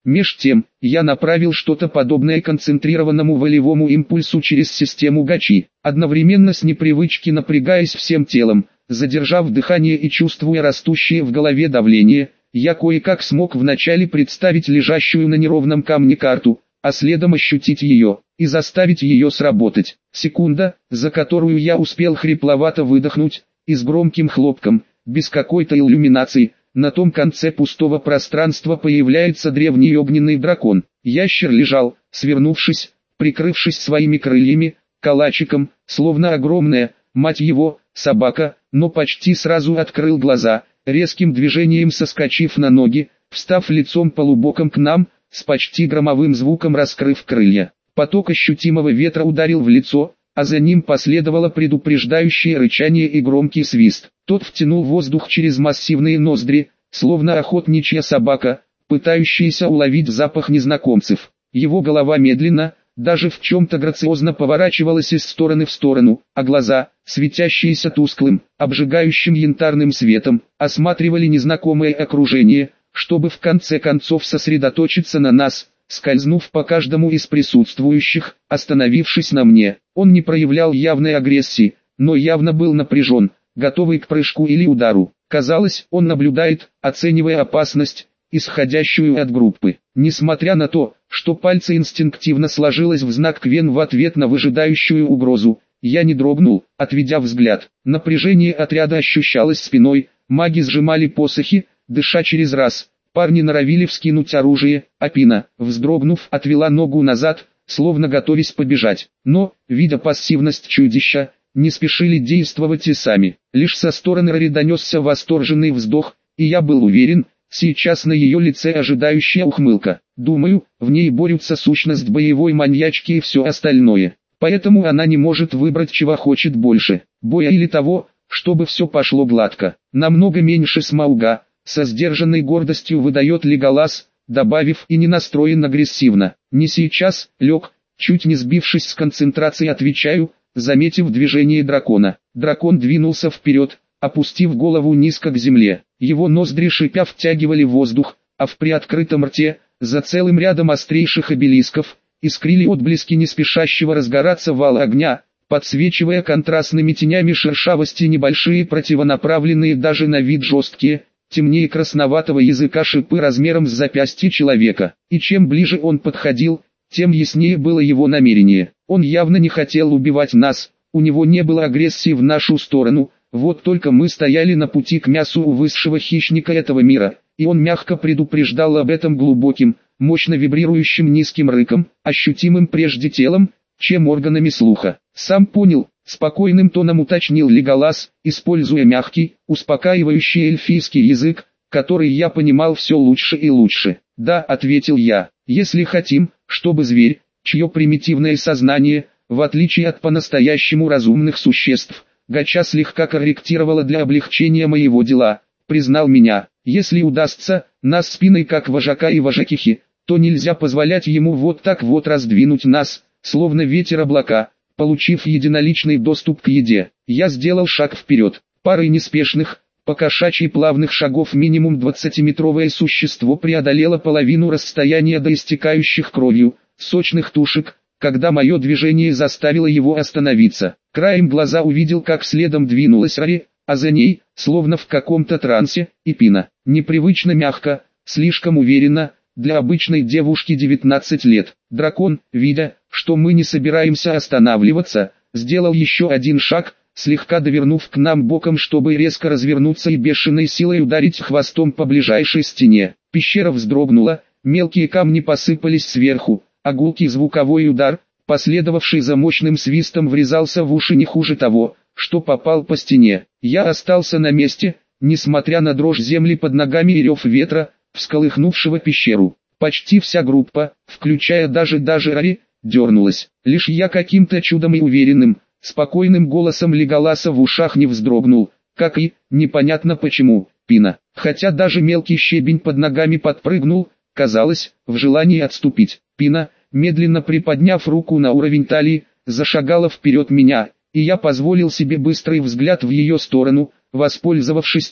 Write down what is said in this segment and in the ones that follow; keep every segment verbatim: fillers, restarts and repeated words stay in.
Меж тем, я направил что-то подобное концентрированному волевому импульсу через систему Гачи, одновременно с непривычки напрягаясь всем телом, задержав дыхание и чувствуя растущее в голове давление. Я кое-как смог вначале представить лежащую на неровном камне карту, а следом ощутить ее, и заставить ее сработать. Секунда, за которую я успел хрипловато выдохнуть, и с громким хлопком, без какой-то иллюминации, на том конце пустого пространства появляется древний огненный дракон. Ящер лежал, свернувшись, прикрывшись своими крыльями, калачиком, словно огромная, мать его, собака, но почти сразу открыл глаза, резким движением соскочив на ноги, встав лицом полубоком к нам, с почти громовым звуком раскрыв крылья. Поток ощутимого ветра ударил в лицо, а за ним последовало предупреждающее рычание и громкий свист. Тот втянул воздух через массивные ноздри, словно охотничья собака, пытающаяся уловить запах незнакомцев. Его голова медленно, даже в чем-то грациозно поворачивалась из стороны в сторону, а глаза, светящиеся тусклым, обжигающим янтарным светом, осматривали незнакомое окружение, чтобы в конце концов сосредоточиться на нас, скользнув по каждому из присутствующих, остановившись на мне. Он не проявлял явной агрессии, но явно был напряжен, готовый к прыжку или удару. Казалось, он наблюдает, оценивая опасность, исходящую от группы. Несмотря на то, что пальцы инстинктивно сложилось в знак Квен в ответ на выжидающую угрозу, я не дрогнул, отведя взгляд. Напряжение отряда ощущалось спиной, маги сжимали посохи, дыша через раз. Парни норовили вскинуть оружие, а Пина, вздрогнув, отвела ногу назад, словно готовясь побежать. Но, видя пассивность чудища, не спешили действовать и сами. Лишь со стороны Рори донесся восторженный вздох, и я был уверен, сейчас на ее лице ожидающая ухмылка. Думаю, в ней борются сущность боевой маньячки и все остальное. Поэтому она не может выбрать, чего хочет больше, боя или того, чтобы все пошло гладко. Намного меньше Смауга, со сдержанной гордостью выдает Леголас, добавив и не настроен агрессивно. Не сейчас, Лег, чуть не сбившись с концентрации отвечаю, заметив движение дракона. Дракон двинулся вперед, опустив голову низко к земле. Его ноздри шипя втягивали воздух, а в приоткрытом рте, за целым рядом острейших обелисков, искрили отблески неспешащего разгораться вала огня, подсвечивая контрастными тенями шершавости небольшие противонаправленные даже на вид жесткие, темнее красноватого языка шипы размером с запястье человека. И чем ближе он подходил, тем яснее было его намерение. Он явно не хотел убивать нас, у него не было агрессии в нашу сторону, вот только мы стояли на пути к мясу у высшего хищника этого мира, и он мягко предупреждал об этом глубоким, мощно вибрирующим низким рыком, ощутимым прежде телом, чем органами слуха. Сам понял, спокойным тоном уточнил Леголас, используя мягкий, успокаивающий эльфийский язык, который я понимал все лучше и лучше. «Да», — ответил я, — «если хотим, чтобы зверь, чье примитивное сознание, в отличие от по-настоящему разумных существ, Гача слегка корректировала для облегчения моего дела, признал меня, если удастся, нас спиной как вожака и вожакихи, то нельзя позволять ему вот так вот раздвинуть нас, словно ветер облака, получив единоличный доступ к еде». Я сделал шаг вперед, парой неспешных, покошачьи плавных шагов минимум двадцатиметровое существо преодолело половину расстояния до истекающих кровью, сочных тушек, когда мое движение заставило его остановиться. Краем глаза увидел, как следом двинулась Рори, а за ней, словно в каком-то трансе, и Пина. Непривычно мягко, слишком уверенно, для обычной девушки девятнадцати лет. Дракон, видя, что мы не собираемся останавливаться, сделал еще один шаг, слегка довернув к нам боком, чтобы резко развернуться и бешеной силой ударить хвостом по ближайшей стене. Пещера вздрогнула, мелкие камни посыпались сверху, а гулкий звуковой удар, последовавший за мощным свистом, врезался в уши не хуже того, что попал по стене. Я остался на месте, несмотря на дрожь земли под ногами и рев ветра, всколыхнувшего пещеру. Почти вся группа, включая даже даже Рори, дернулась. Лишь я каким-то чудом и уверенным, спокойным голосом Леголаса в ушах не вздрогнул, как и, непонятно почему, Пина. Хотя даже мелкий щебень под ногами подпрыгнул, казалось, в желании отступить. Пина, медленно приподняв руку на уровень талии, зашагала вперед меня, и я позволил себе быстрый взгляд в ее сторону, воспользовавшись тем,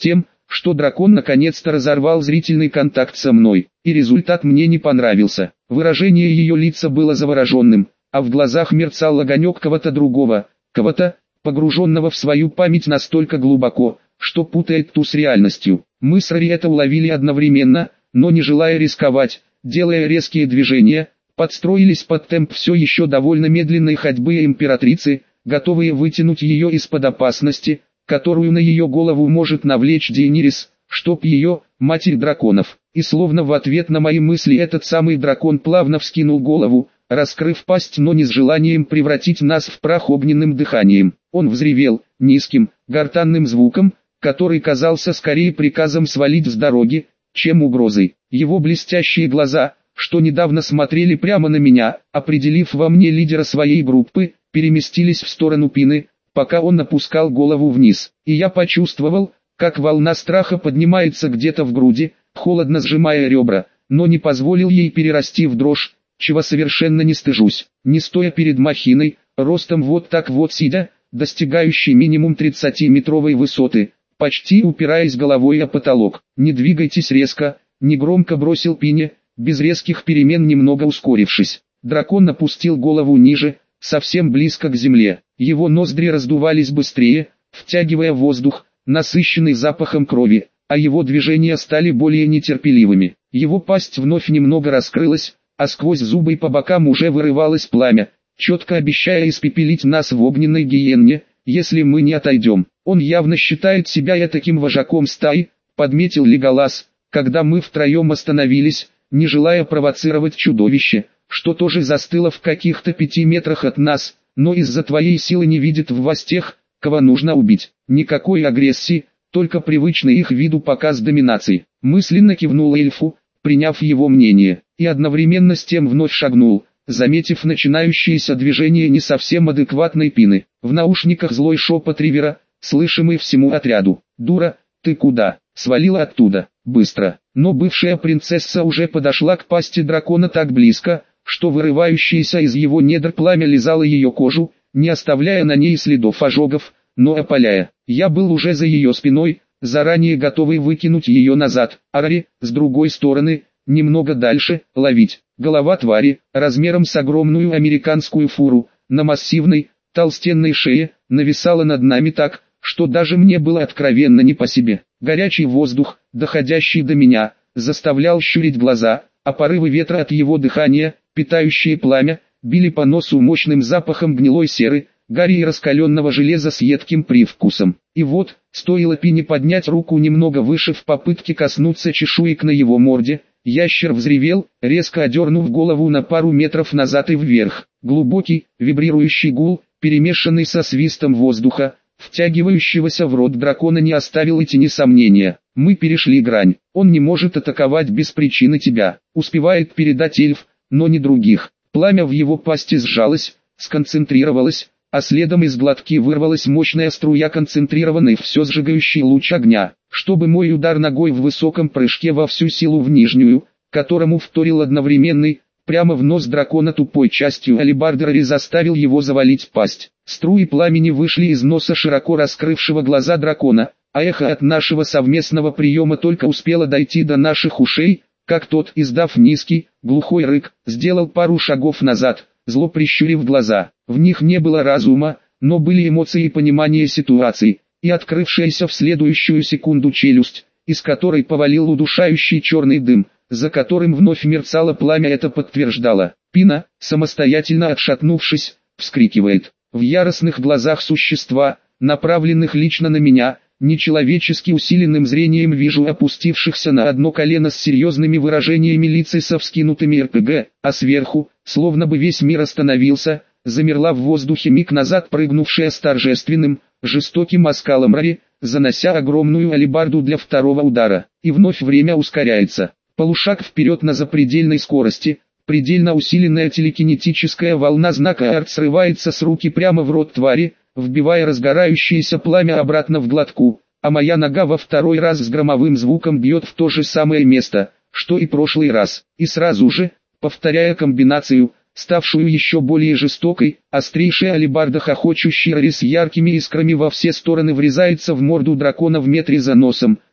что дракон наконец-то разорвал зрительный контакт со мной, и результат мне не понравился. Выражение ее лица было завороженным, а в глазах мерцал огонек кого-то другого, кого-то, погруженного в свою память настолько глубоко, что путает ту с реальностью. Мы с Рари это уловили одновременно, но не желая рисковать, делая резкие движения, подстроились под темп все еще довольно медленной ходьбы императрицы, готовые вытянуть ее из-под опасности, которую на ее голову может навлечь Дейенирис, чтоб ее, матерь драконов. И словно в ответ на мои мысли этот самый дракон плавно вскинул голову, раскрыв пасть, но не с желанием превратить нас в прах огненным дыханием. Он взревел, низким, гортанным звуком, который казался скорее приказом свалить с дороги, чем угрозой. Его блестящие глаза, что недавно смотрели прямо на меня, определив во мне лидера своей группы, переместились в сторону Пины, пока он опускал голову вниз. И я почувствовал, как волна страха поднимается где-то в груди, холодно сжимая ребра, но не позволил ей перерасти в дрожь, чего совершенно не стыжусь. Не стоя перед махиной, ростом вот так вот сидя, достигающей минимум тридцатиметровой высоты, почти упираясь головой о потолок. «Не двигайтесь резко», — негромко бросил Пине, без резких перемен немного ускорившись. Дракон опустил голову ниже, совсем близко к земле. Его ноздри раздувались быстрее, втягивая воздух, насыщенный запахом крови, а его движения стали более нетерпеливыми. Его пасть вновь немного раскрылась, а сквозь зубы по бокам уже вырывалось пламя, четко обещая испепелить нас в огненной гиенне, если мы не отойдем. Он явно считает себя этаким вожаком стаи, подметил Леголас, когда мы втроем остановились, не желая провоцировать чудовище, что тоже застыло в каких-то пяти метрах от нас, но из-за твоей силы не видит в вас тех, кого нужно убить. Никакой агрессии, только привычный их виду показ доминации. Мысленно кивнул эльфу, приняв его мнение, и одновременно с тем вновь шагнул, заметив начинающееся движение не совсем адекватной Пины. В наушниках злой шепот Ривера, слышимый всему отряду. «Дура, ты куда? Свалила оттуда, быстро!» Но бывшая принцесса уже подошла к пасти дракона так близко, что вырывающееся из его недр пламя лизало ее кожу, не оставляя на ней следов ожогов, но опаляя. Я был уже за ее спиной, заранее готовый выкинуть ее назад, а Рари, с другой стороны, немного дальше, ловить. Голова твари, размером с огромную американскую фуру, на массивной, толстенной шее, нависала над нами так, что даже мне было откровенно не по себе. Горячий воздух, доходящий до меня, заставлял щурить глаза, а порывы ветра от его дыхания, питающие пламя, били по носу мощным запахом гнилой серы, гари и раскаленного железа с едким привкусом. И вот, стоило Пине поднять руку немного выше в попытке коснуться чешуек на его морде, ящер взревел, резко одернув голову на пару метров назад и вверх. Глубокий, вибрирующий гул, перемешанный со свистом воздуха, втягивающегося в рот дракона, не оставил и тени сомнения. Мы перешли грань. Он не может атаковать без причины тебя. Успевает передать эльф, но не других. Пламя в его пасти сжалось, сконцентрировалось, а следом из глотки вырвалась мощная струя концентрированной все сжигающий луч огня, чтобы мой удар ногой в высоком прыжке во всю силу в нижнюю, которому вторил одновременный, прямо в нос дракона тупой частью алебарды Рари, заставил его завалить пасть. Струи пламени вышли из носа широко раскрывшего глаза дракона, а эхо от нашего совместного приема только успело дойти до наших ушей, как тот, издав низкий, глухой рык, сделал пару шагов назад, зло прищурив глаза. В них не было разума, но были эмоции и понимание ситуации, и открывшаяся в следующую секунду челюсть, из которой повалил удушающий черный дым, за которым вновь мерцало пламя, это подтверждало. Пина, самостоятельно отшатнувшись, вскрикивает. В яростных глазах существа, направленных лично на меня, нечеловечески усиленным зрением вижу опустившихся на одно колено с серьезными выражениями лиц со вскинутыми эр пэ гэ, а сверху, словно бы весь мир остановился, замерла в воздухе миг назад прыгнувшая с торжественным, жестоким оскалом Рари, занося огромную алебарду для второго удара. И вновь время ускоряется. Полушаг вперед на запредельной скорости, предельно усиленная телекинетическая волна знака арт срывается с руки прямо в рот твари, вбивая разгорающееся пламя обратно в глотку, а моя нога во второй раз с громовым звуком бьет в то же самое место, что и прошлый раз, и сразу же, повторяя комбинацию, ставшую еще более жестокой, острейшая алебарда хохочущей Рари с яркими искрами во все стороны врезается в морду дракона в метре за носом,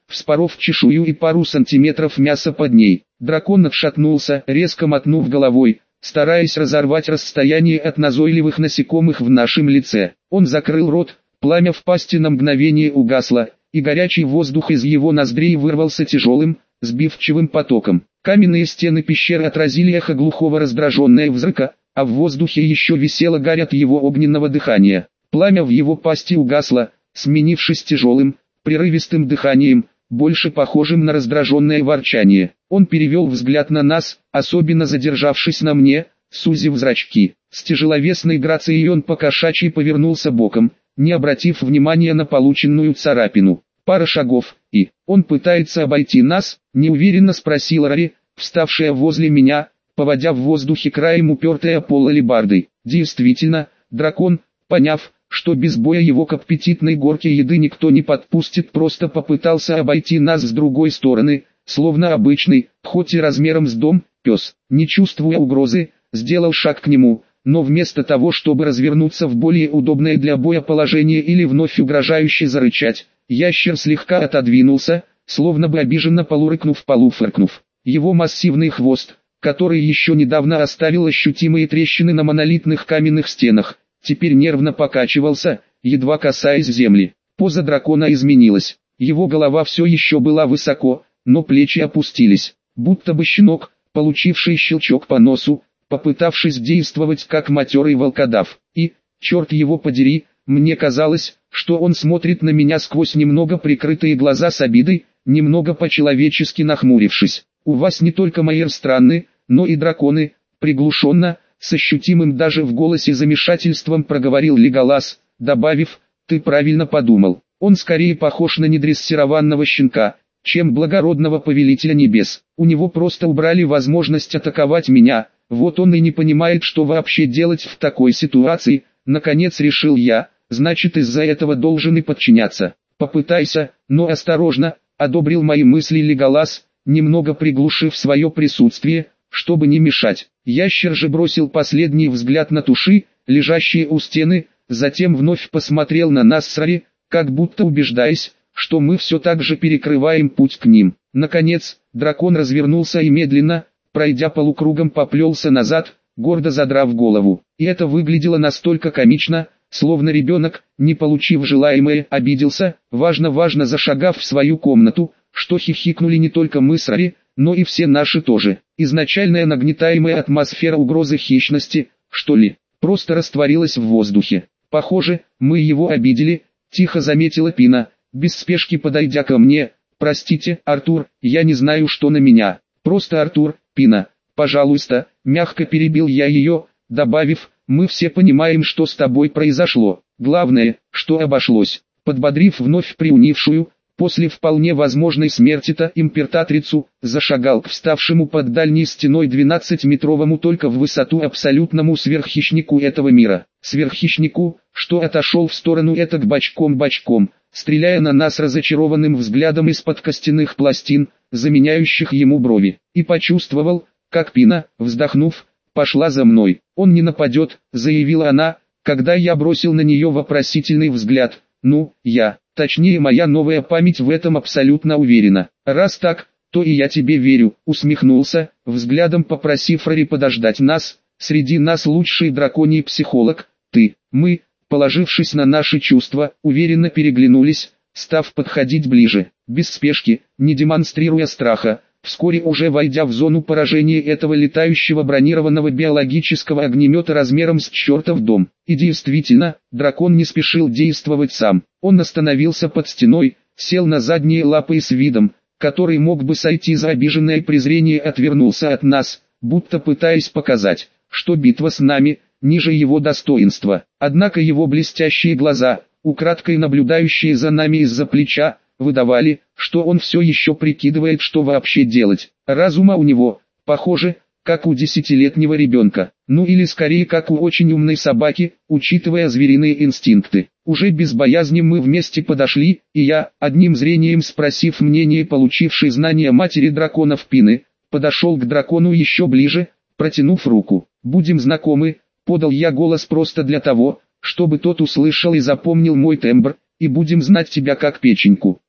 вспоров чешую и пару сантиметров мяса под ней. Дракон отшатнулся, резко мотнув головой, стараясь разорвать расстояние от назойливых насекомых в нашем лице. Он закрыл рот, пламя в пасти на мгновение угасло, и горячий воздух из его ноздрей вырвался тяжелым, сбивчивым потоком. Каменные стены пещеры отразили эхо глухого раздраженного взрыка, а в воздухе еще висело гарь от его огненного дыхания. Пламя в его пасти угасло, сменившись тяжелым, прерывистым дыханием, больше похожим на раздраженное ворчание. Он перевел взгляд на нас, особенно задержавшись на мне, сузив зрачки. С тяжеловесной грацией он по-кошачьи повернулся боком, не обратив внимания на полученную царапину. Пара шагов, и он пытается обойти нас, неуверенно спросила Рари, вставшая возле меня, поводя в воздухе краем упертой о пол алебардой. Действительно, дракон, поняв, что без боя его к аппетитной горке еды никто не подпустит, просто попытался обойти нас с другой стороны, словно обычный, хоть и размером с дом, пес. Не чувствуя угрозы, сделал шаг к нему, но вместо того, чтобы развернуться в более удобное для боя положение или вновь угрожающе зарычать, ящер слегка отодвинулся, словно бы обиженно полурыкнув-полуфыркнув. Его массивный хвост, который еще недавно оставил ощутимые трещины на монолитных каменных стенах, теперь нервно покачивался, едва касаясь земли. Поза дракона изменилась. Его голова все еще была высоко, но плечи опустились, будто бы щенок, получивший щелчок по носу, попытавшись действовать как матерый волкодав. И, черт его подери, мне казалось, что он смотрит на меня сквозь немного прикрытые глаза с обидой, немного по-человечески нахмурившись. «У вас не только майор странный, но и драконы», приглушенно, с ощутимым даже в голосе замешательством проговорил Леголас, добавив: «Ты правильно подумал, он скорее похож на недрессированного щенка, чем благородного повелителя небес. У него просто убрали возможность атаковать меня, вот он и не понимает, что вообще делать в такой ситуации, наконец решил я, значит из-за этого должен и подчиняться. Попытайся, но осторожно», одобрил мои мысли Леголас, немного приглушив свое присутствие, чтобы не мешать. Ящер же бросил последний взгляд на туши, лежащие у стены, затем вновь посмотрел на нас с Рари, как будто убеждаясь, что мы все так же перекрываем путь к ним. Наконец, дракон развернулся и медленно, пройдя полукругом, поплелся назад, гордо задрав голову. И это выглядело настолько комично, словно ребенок, не получив желаемое, обиделся, важно-важно зашагав в свою комнату, что хихикнули не только мы с Рари, но и все наши тоже. Изначальная нагнетаемая атмосфера угрозы хищности, что ли, просто растворилась в воздухе. «Похоже, мы его обидели», — тихо заметила Пина, без спешки подойдя ко мне. «Простите, Артур, я не знаю, что на меня. Просто Артур, Пина, пожалуйста», — мягко перебил я ее, добавив: «мы все понимаем, что с тобой произошло. Главное, что обошлось». Подбодрив вновь приунившую, после вполне возможной смерти-то императрицу, зашагал к вставшему под дальней стеной двенадцатиметровому только в высоту абсолютному сверххищнику этого мира. Сверххищнику, что отошел в сторону этак бочком-бочком, стреляя на нас разочарованным взглядом из-под костяных пластин, заменяющих ему брови. И почувствовал, как Пина, вздохнув, пошла за мной. «Он не нападет», — заявила она, когда я бросил на нее вопросительный взгляд. «Ну, я, точнее моя новая память в этом абсолютно уверена. Раз так, то и я тебе верю», — усмехнулся, взглядом попросив Рари подождать нас. «Среди нас лучший драконий психолог, ты». Мы, положившись на наши чувства, уверенно переглянулись, став подходить ближе, без спешки, не демонстрируя страха. Вскоре уже войдя в зону поражения этого летающего бронированного биологического огнемета размером с чертов дом. И действительно, дракон не спешил действовать сам. Он остановился под стеной, сел на задние лапы и с видом, который мог бы сойти за обиженное презрение, отвернулся от нас, будто пытаясь показать, что битва с нами ниже его достоинства. Однако его блестящие глаза, украдкой наблюдающие за нами из-за плеча, выдавали, что он все еще прикидывает, что вообще делать. Разума у него, похоже, как у десятилетнего ребенка, ну или скорее как у очень умной собаки, учитывая звериные инстинкты. Уже без боязни мы вместе подошли, и я, одним зрением спросив мнение получившей знания матери драконов Пины, подошел к дракону еще ближе, протянув руку. «Будем знакомы», — подал я голос просто для того, чтобы тот услышал и запомнил мой тембр, «и будем знать тебя как печеньку».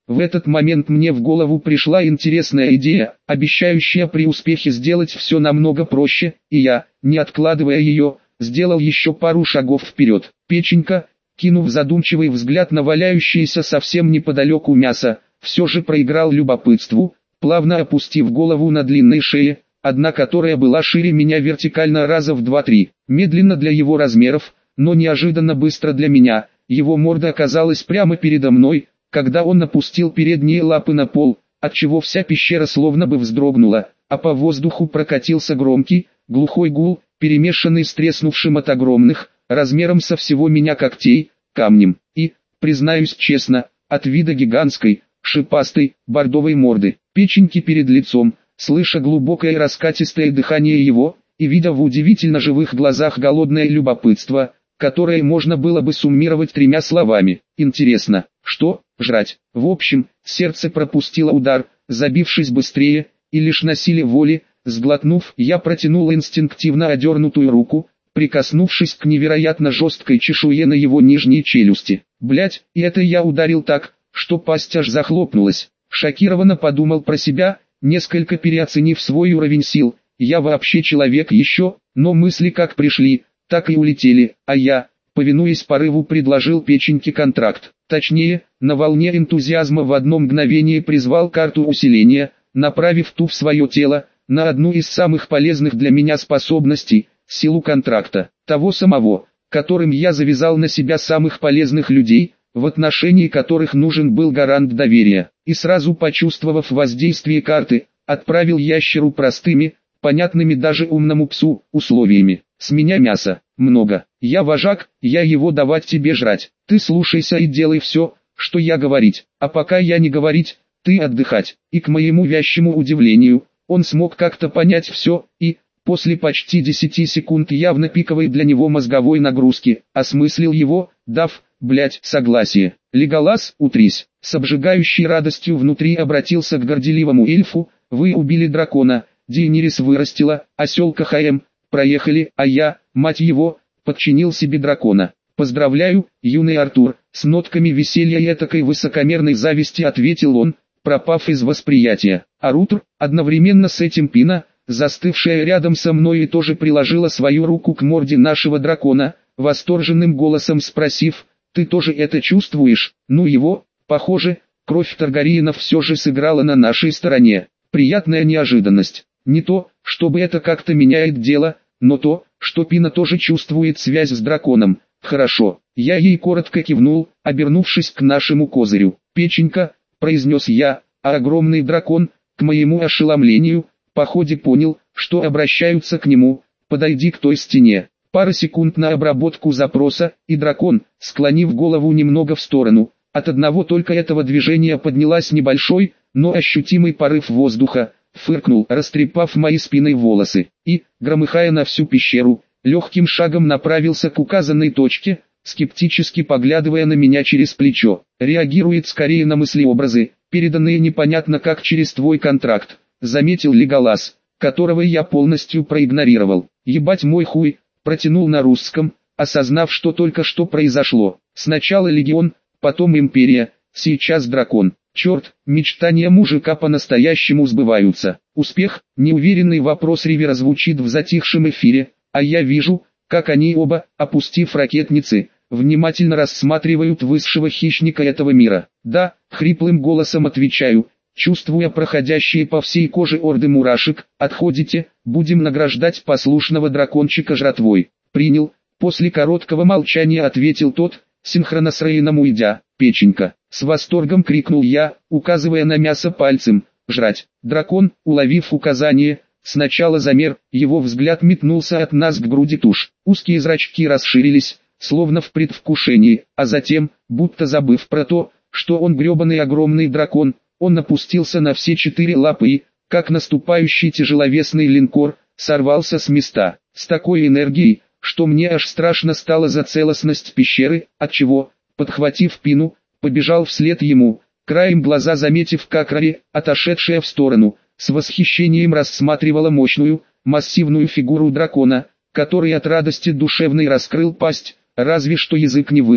В этот момент мне в голову пришла интересная идея, обещающая при успехе сделать все намного проще, и я, не откладывая ее, сделал еще пару шагов вперед. Печенька, кинув задумчивый взгляд на валяющееся совсем неподалеку мясо, все же проиграл любопытству, плавно опустив голову на длинной шее, одна которая была шире меня вертикально раза в два-три. Медленно для его размеров, но неожиданно быстро для меня, его морда оказалась прямо передо мной, когда он опустил передние лапы на пол, отчего вся пещера словно бы вздрогнула, а по воздуху прокатился громкий, глухой гул, перемешанный с треснувшим от огромных, размером со всего меня когтей, камнем, и, признаюсь честно, от вида гигантской, шипастой, бордовой морды, печеньки перед лицом, слыша глубокое и раскатистое дыхание его, и видя в удивительно живых глазах голодное любопытство, которое можно было бы суммировать тремя словами: интересно, что, жрать. В общем, сердце пропустило удар, забившись быстрее, и лишь на силе воли, сглотнув, я протянул инстинктивно одернутую руку, прикоснувшись к невероятно жесткой чешуе на его нижней челюсти. Блять, и это я ударил так, что пасть аж захлопнулась. Шокированно подумал про себя, несколько переоценив свой уровень сил. Я вообще человек еще, но мысли как пришли, так и улетели, а я, повинуясь порыву, предложил печеньке контракт. Точнее, на волне энтузиазма в одно мгновение призвал карту усиления, направив ту в свое тело, на одну из самых полезных для меня способностей, силу контракта, того самого, которым я завязал на себя самых полезных людей, в отношении которых нужен был гарант доверия, и сразу почувствовав воздействие карты, отправил ящеру простыми, понятными даже умному псу, условиями. С меня мяса много, я вожак, я его давать тебе жрать, ты слушайся и делай все, что я говорить, а пока я не говорить, ты отдыхать. И к моему вящему удивлению, он смог как-то понять все, и, после почти десяти секунд явно пиковой для него мозговой нагрузки, осмыслил его, дав, блять, согласие. Леголас, утрись, с обжигающей радостью внутри обратился к горделивому эльфу: вы убили дракона, Дейенирис вырастила, оселка Хаэм, проехали, а я, мать его, подчинил себе дракона. Поздравляю, юный Артур, с нотками веселья и этакой высокомерной зависти ответил он, пропав из восприятия. А Рутр, одновременно с этим Пина, застывшая рядом со мной, и тоже приложила свою руку к морде нашего дракона, восторженным голосом спросив: ты тоже это чувствуешь? Ну его, похоже, кровь Таргариенов все же сыграла на нашей стороне. Приятная неожиданность. Не то, чтобы это как-то меняет дело, но то, что Пина тоже чувствует связь с драконом. Хорошо, я ей коротко кивнул, обернувшись к нашему козырю. Печенька, произнес я, а огромный дракон, к моему ошеломлению, походе понял, что обращаются к нему. Подойди к той стене. Пара секунд на обработку запроса, и дракон, склонив голову немного в сторону, от одного только этого движения поднялась небольшой, но ощутимый порыв воздуха, фыркнул, растрепав мои спины волосы, и, громыхая на всю пещеру, легким шагом направился к указанной точке, скептически поглядывая на меня через плечо. Реагирует скорее на мыслеобразы, переданные непонятно как через твой контракт, заметил Леголас, которого я полностью проигнорировал. Ебать мой хуй, протянул на русском, осознав, что только что произошло. Сначала легион, потом империя, сейчас дракон. Черт, мечтания мужика по-настоящему сбываются. Успех, неуверенный вопрос Ривера звучит в затихшем эфире, а я вижу, как они оба, опустив ракетницы, внимательно рассматривают высшего хищника этого мира. Да, хриплым голосом отвечаю, чувствуя проходящие по всей коже орды мурашек. Отходите, будем награждать послушного дракончика жратвой. Принял, после короткого молчания ответил тот, синхронно с Рейном уйдя. Печенька, с восторгом крикнул я, указывая на мясо пальцем, жрать. Дракон, уловив указание, сначала замер, его взгляд метнулся от нас к груди туш. Узкие зрачки расширились, словно в предвкушении, а затем, будто забыв про то, что он гребаный огромный дракон, он опустился на все четыре лапы и, как наступающий тяжеловесный линкор, сорвался с места, с такой энергией, что мне аж страшно стало за целостность пещеры, отчего, подхватив Пину, побежал вслед ему, краем глаза заметив, как Рари, отошедшая в сторону, с восхищением рассматривала мощную, массивную фигуру дракона, который от радости душевной раскрыл пасть, разве что язык не вывалив.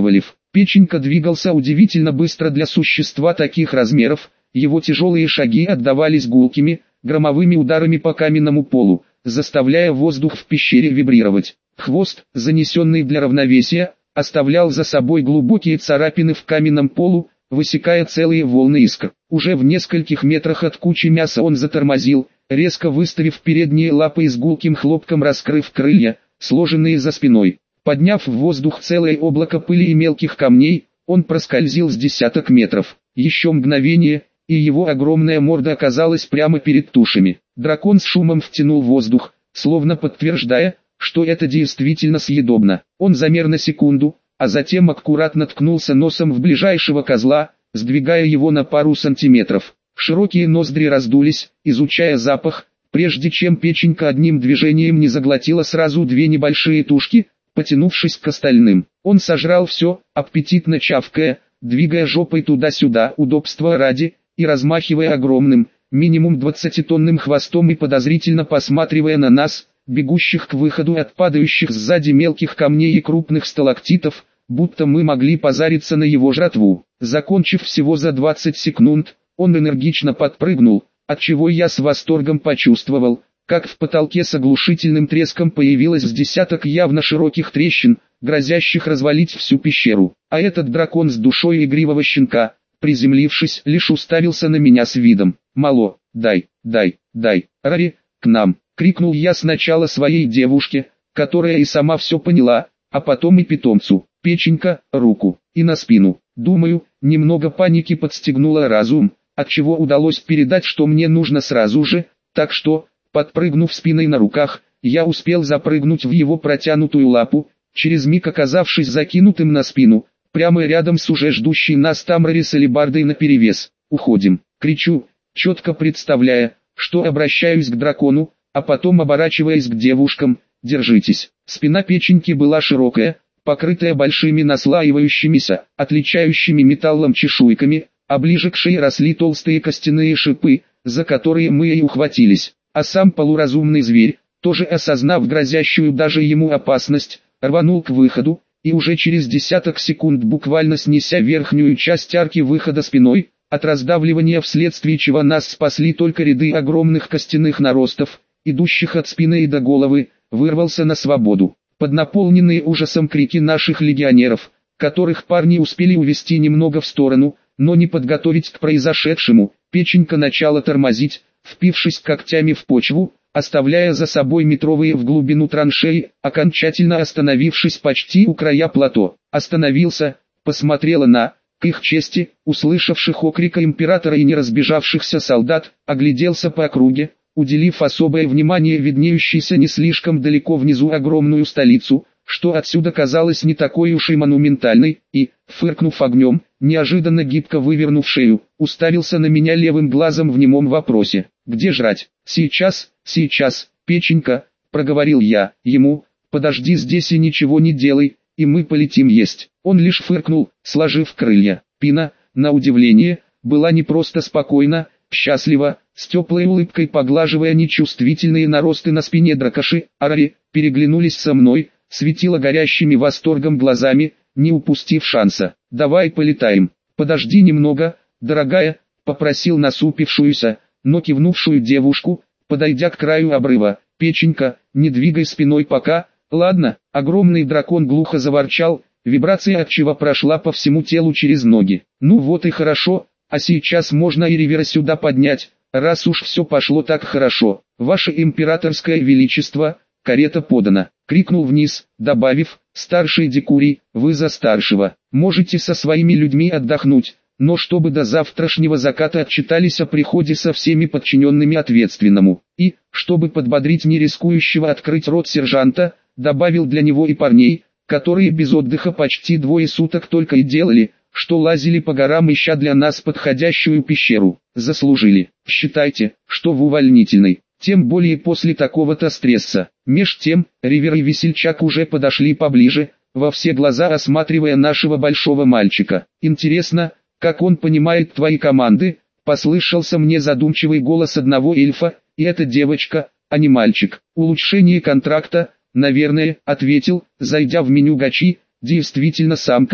Печенька двигался удивительно быстро для существа таких размеров, его тяжелые шаги отдавались гулкими, громовыми ударами по каменному полу, заставляя воздух в пещере вибрировать. Хвост, занесенный для равновесия, оставлял за собой глубокие царапины в каменном полу, высекая целые волны искр. Уже в нескольких метрах от кучи мяса он затормозил, резко выставив передние лапы и с гулким хлопком раскрыв крылья, сложенные за спиной. Подняв в воздух целое облако пыли и мелких камней, он проскользил с десяток метров. Еще мгновение, и его огромная морда оказалась прямо перед тушами. Дракон с шумом втянул воздух, словно подтверждая, что это действительно съедобно. Он замер на секунду, а затем аккуратно ткнулся носом в ближайшего козла, сдвигая его на пару сантиметров. Широкие ноздри раздулись, изучая запах, прежде чем Печенька одним движением не заглотила сразу две небольшие тушки, потянувшись к остальным. Он сожрал все, аппетитно чавкая, двигая жопой туда-сюда, удобства ради, и размахивая огромным, минимум двадцатитонным хвостом и подозрительно посматривая на нас, бегущих к выходу от падающих сзади мелких камней и крупных сталактитов, будто мы могли позариться на его жратву. Закончив всего за двадцать секунд, он энергично подпрыгнул, отчего я с восторгом почувствовал, как в потолке с оглушительным треском появилось с десяток явно широких трещин, грозящих развалить всю пещеру. А этот дракон с душой игривого щенка, приземлившись, лишь уставился на меня с видом: «Мало, дай, дай, дай, Рари, к нам!» — крикнул я сначала своей девушке, которая и сама все поняла, а потом и питомцу. «Печенька, руку!» и на спину. Думаю, немного паники подстегнуло разум, отчего удалось передать, что мне нужно сразу же, так что, подпрыгнув спиной на руках, я успел запрыгнуть в его протянутую лапу, через миг оказавшись закинутым на спину, прямо рядом с уже ждущей нас Тамрари с алебардой наперевес. «Уходим!» — кричу, четко представляя, что обращаюсь к дракону, а потом оборачиваясь к девушкам: «Держитесь!» Спина Печеньки была широкая, покрытая большими наслаивающимися, отличающими металлом чешуйками, а ближе к шее росли толстые костяные шипы, за которые мы и ухватились. А сам полуразумный зверь, тоже осознав грозящую даже ему опасность, рванул к выходу, и уже через десяток секунд буквально снеся верхнюю часть арки выхода спиной, от раздавливания вследствие чего нас спасли только ряды огромных костяных наростов, идущих от спины и до головы, вырвался на свободу. Под наполненные ужасом крики наших легионеров, которых парни успели увести немного в сторону, но не подготовить к произошедшему, Печенька начала тормозить, впившись когтями в почву, оставляя за собой метровые в глубину траншеи, окончательно остановившись почти у края плато. Остановился, посмотрела на, к их чести, услышавших окрика императора и не разбежавшихся солдат, огляделся по округе, уделив особое внимание виднеющейся не слишком далеко внизу огромную столицу, что отсюда казалось не такой уж и монументальной, и, фыркнув огнем, неожиданно гибко вывернув шею, уставился на меня левым глазом в немом вопросе: «Где жрать?» «Сейчас, сейчас, Печенька», — проговорил я ему, «подожди здесь и ничего не делай, и мы полетим есть». Он лишь фыркнул, сложив крылья. Пина, на удивление, была не просто спокойна, счастлива, с теплой улыбкой поглаживая нечувствительные наросты на спине дракоши, а Рари, переглянулись со мной, светила горящими восторгом глазами, не упустив шанса. «Давай полетаем». «Подожди немного, дорогая», — попросил насупившуюся, но кивнувшую девушку, подойдя к краю обрыва. «Печенька, не двигай спиной пока». «Ладно». Огромный дракон глухо заворчал, вибрация отчего прошла по всему телу через ноги. «Ну вот и хорошо, а сейчас можно и Ривера сюда поднять, раз уж все пошло так хорошо. Ваше императорское величество, карета подана», — крикнул вниз, добавив: «Старший Декурий, вы за старшего. Можете со своими людьми отдохнуть, но чтобы до завтрашнего заката отчитались о приходе со всеми подчиненными ответственному». И, чтобы подбодрить не рискующего открыть рот сержанта, добавил для него и парней, которые без отдыха почти двое суток только и делали, что лазили по горам ища для нас подходящую пещеру. Заслужили. Считайте, что в увольнительной. Тем более после такого-то стресса. Меж тем, Ривер и Весельчак уже подошли поближе, во все глаза осматривая нашего большого мальчика. «Интересно, как он понимает твои команды?» — послышался мне задумчивый голос одного эльфа, и это девочка, а не мальчик. «Улучшение контракта, наверное», — ответил, зайдя в меню гачи. «Действительно самка»,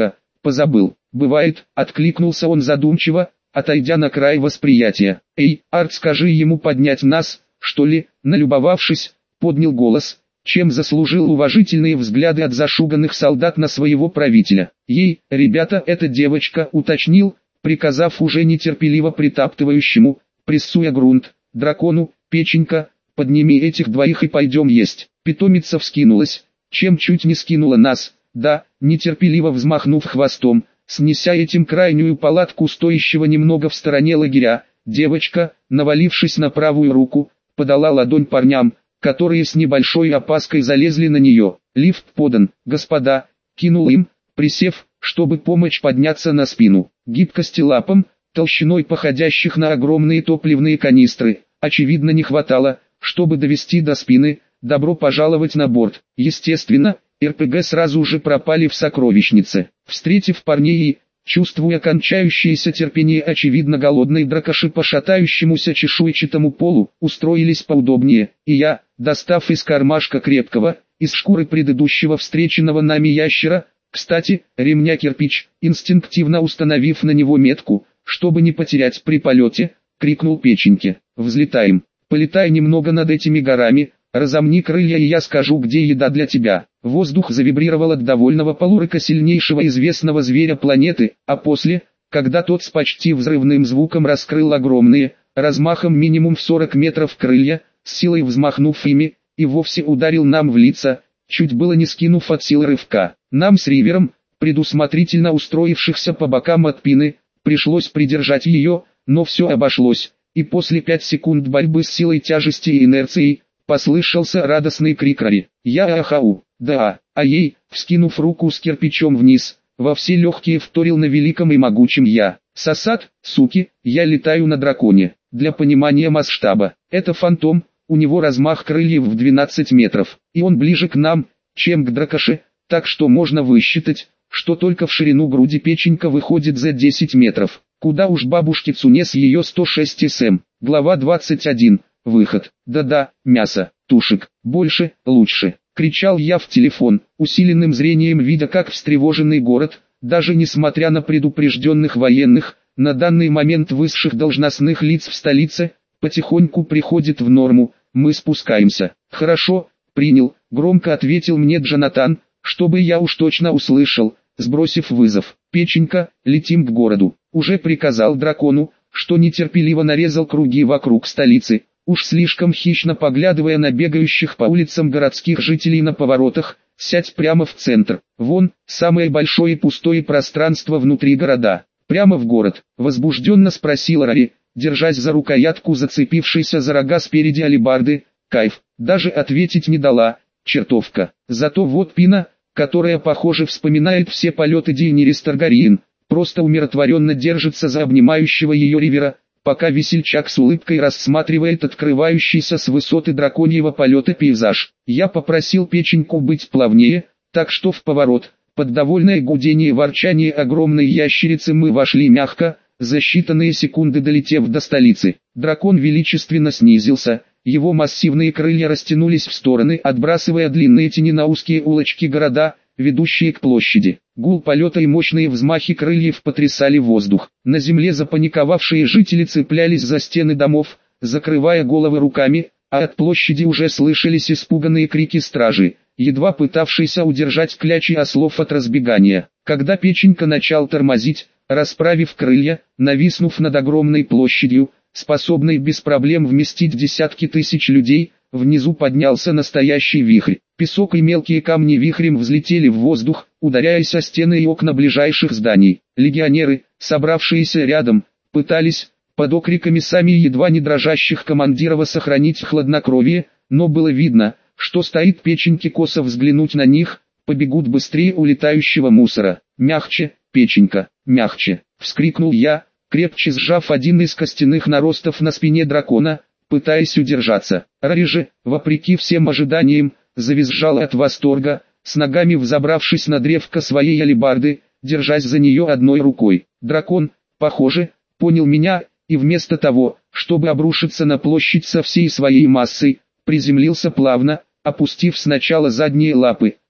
Позабыл. Бывает, откликнулся он задумчиво, отойдя на край восприятия. Эй, Арт, скажи ему поднять нас, что ли? Налюбовавшись, поднял голос, чем заслужил уважительные взгляды от зашуганных солдат на своего правителя. Ей, ребята, эта девочка, уточнил, приказав уже нетерпеливо притаптывающему, прессуя грунт, дракону: печенька, подними этих двоих и пойдем есть. Питомица вскинулась, чем чуть не скинула нас, да, нетерпеливо взмахнув хвостом, снеся этим крайнюю палатку стоящего немного в стороне лагеря. Девочка, навалившись на правую руку, подала ладонь парням, которые с небольшой опаской залезли на нее. Лифт подан, господа, кинул им, присев, чтобы помочь подняться на спину. Гибкости лапам, толщиной походящих на огромные топливные канистры, очевидно не хватало, чтобы довести до спины. Добро пожаловать на борт. Естественно, эр пэ гэ сразу же пропали в сокровищнице. Встретив парней и, чувствуя кончающееся терпение очевидно голодной дракоши по шатающемуся чешуйчатому полу, устроились поудобнее, и я, достав из кармашка крепкого, из шкуры предыдущего встреченного нами ящера, кстати, ремня кирпич, инстинктивно установив на него метку, чтобы не потерять при полете, крикнул печеньке: «Взлетаем, полетай немного над этими горами, разомни крылья и я скажу, где еда для тебя». Воздух завибрировал от довольного полурыка сильнейшего известного зверя планеты, а после, когда тот с почти взрывным звуком раскрыл огромные, размахом минимум в сорок метров крылья, с силой взмахнув ими, и вовсе ударил нам в лица, чуть было не скинув от силы рывка. Нам с Ривером, предусмотрительно устроившихся по бокам от пины, пришлось придержать ее, но все обошлось, и после пяти секунд борьбы с силой тяжести и инерцией, послышался радостный крик Рари: «Я ахау!» «Да, а ей», вскинув руку с кирпичом вниз, во все легкие вторил на великом и могучем я. «Сосад, суки, я летаю на драконе». Для понимания масштаба, это фантом, у него размах крыльев в двенадцать метров, и он ближе к нам, чем к дракоше, так что можно высчитать, что только в ширину груди печенька выходит за десять метров. Куда уж бабушке Цуне с ее сто шесть эс эм. Глава двадцать один. Выход. Да-да, мясо, тушек, больше, лучше. Кричал я в телефон, усиленным зрением видя, как встревоженный город, даже несмотря на предупрежденных военных, на данный момент высших должностных лиц в столице, потихоньку приходит в норму. Мы спускаемся. Хорошо, принял, громко ответил мне Джонатан, чтобы я уж точно услышал, сбросив вызов. Печенька, летим к городу. Уже приказал дракону, что нетерпеливо нарезал круги вокруг столицы, уж слишком хищно поглядывая на бегающих по улицам городских жителей на поворотах. Сядь прямо в центр. Вон, самое большое и пустое пространство внутри города. Прямо в город, возбужденно спросила Рари, держась за рукоятку зацепившейся за рога спереди алебарды. Кайф, даже ответить не дала, чертовка. Зато вот Пина, которая, похоже, вспоминает все полеты Дейенерис Таргариен, просто умиротворенно держится за обнимающего ее Ривера, пока весельчак с улыбкой рассматривает открывающийся с высоты драконьего полета пейзаж. Я попросил печеньку быть плавнее, так что в поворот, под довольное гудение и ворчание огромной ящерицы мы вошли мягко, за считанные секунды долетев до столицы. Дракон величественно снизился, его массивные крылья растянулись в стороны, отбрасывая длинные тени на узкие улочки города, ведущие к площади. Гул полета и мощные взмахи крыльев потрясали воздух. На земле запаниковавшие жители цеплялись за стены домов, закрывая головы руками, а от площади уже слышались испуганные крики стражи, едва пытавшиеся удержать клячи ослов от разбегания. Когда печенька начал тормозить, расправив крылья, нависнув над огромной площадью, способной без проблем вместить десятки тысяч людей, внизу поднялся настоящий вихрь. Песок и мелкие камни вихрем взлетели в воздух, ударяясь о стены и окна ближайших зданий. Легионеры, собравшиеся рядом, пытались, под окриками сами едва не дрожащих командиров, сохранить хладнокровие, но было видно, что стоит печеньки косо взглянуть на них, побегут быстрее улетающего мусора. «Мягче, печенька, мягче!» — вскрикнул я, крепче сжав один из костяных наростов на спине дракона, пытаясь удержаться. Рари же, вопреки всем ожиданиям, завизжала от восторга, с ногами взобравшись на древко своей алебарды, держась за нее одной рукой. Дракон, похоже, понял меня, и вместо того, чтобы обрушиться на площадь со всей своей массой, приземлился плавно, опустив сначала задние лапы,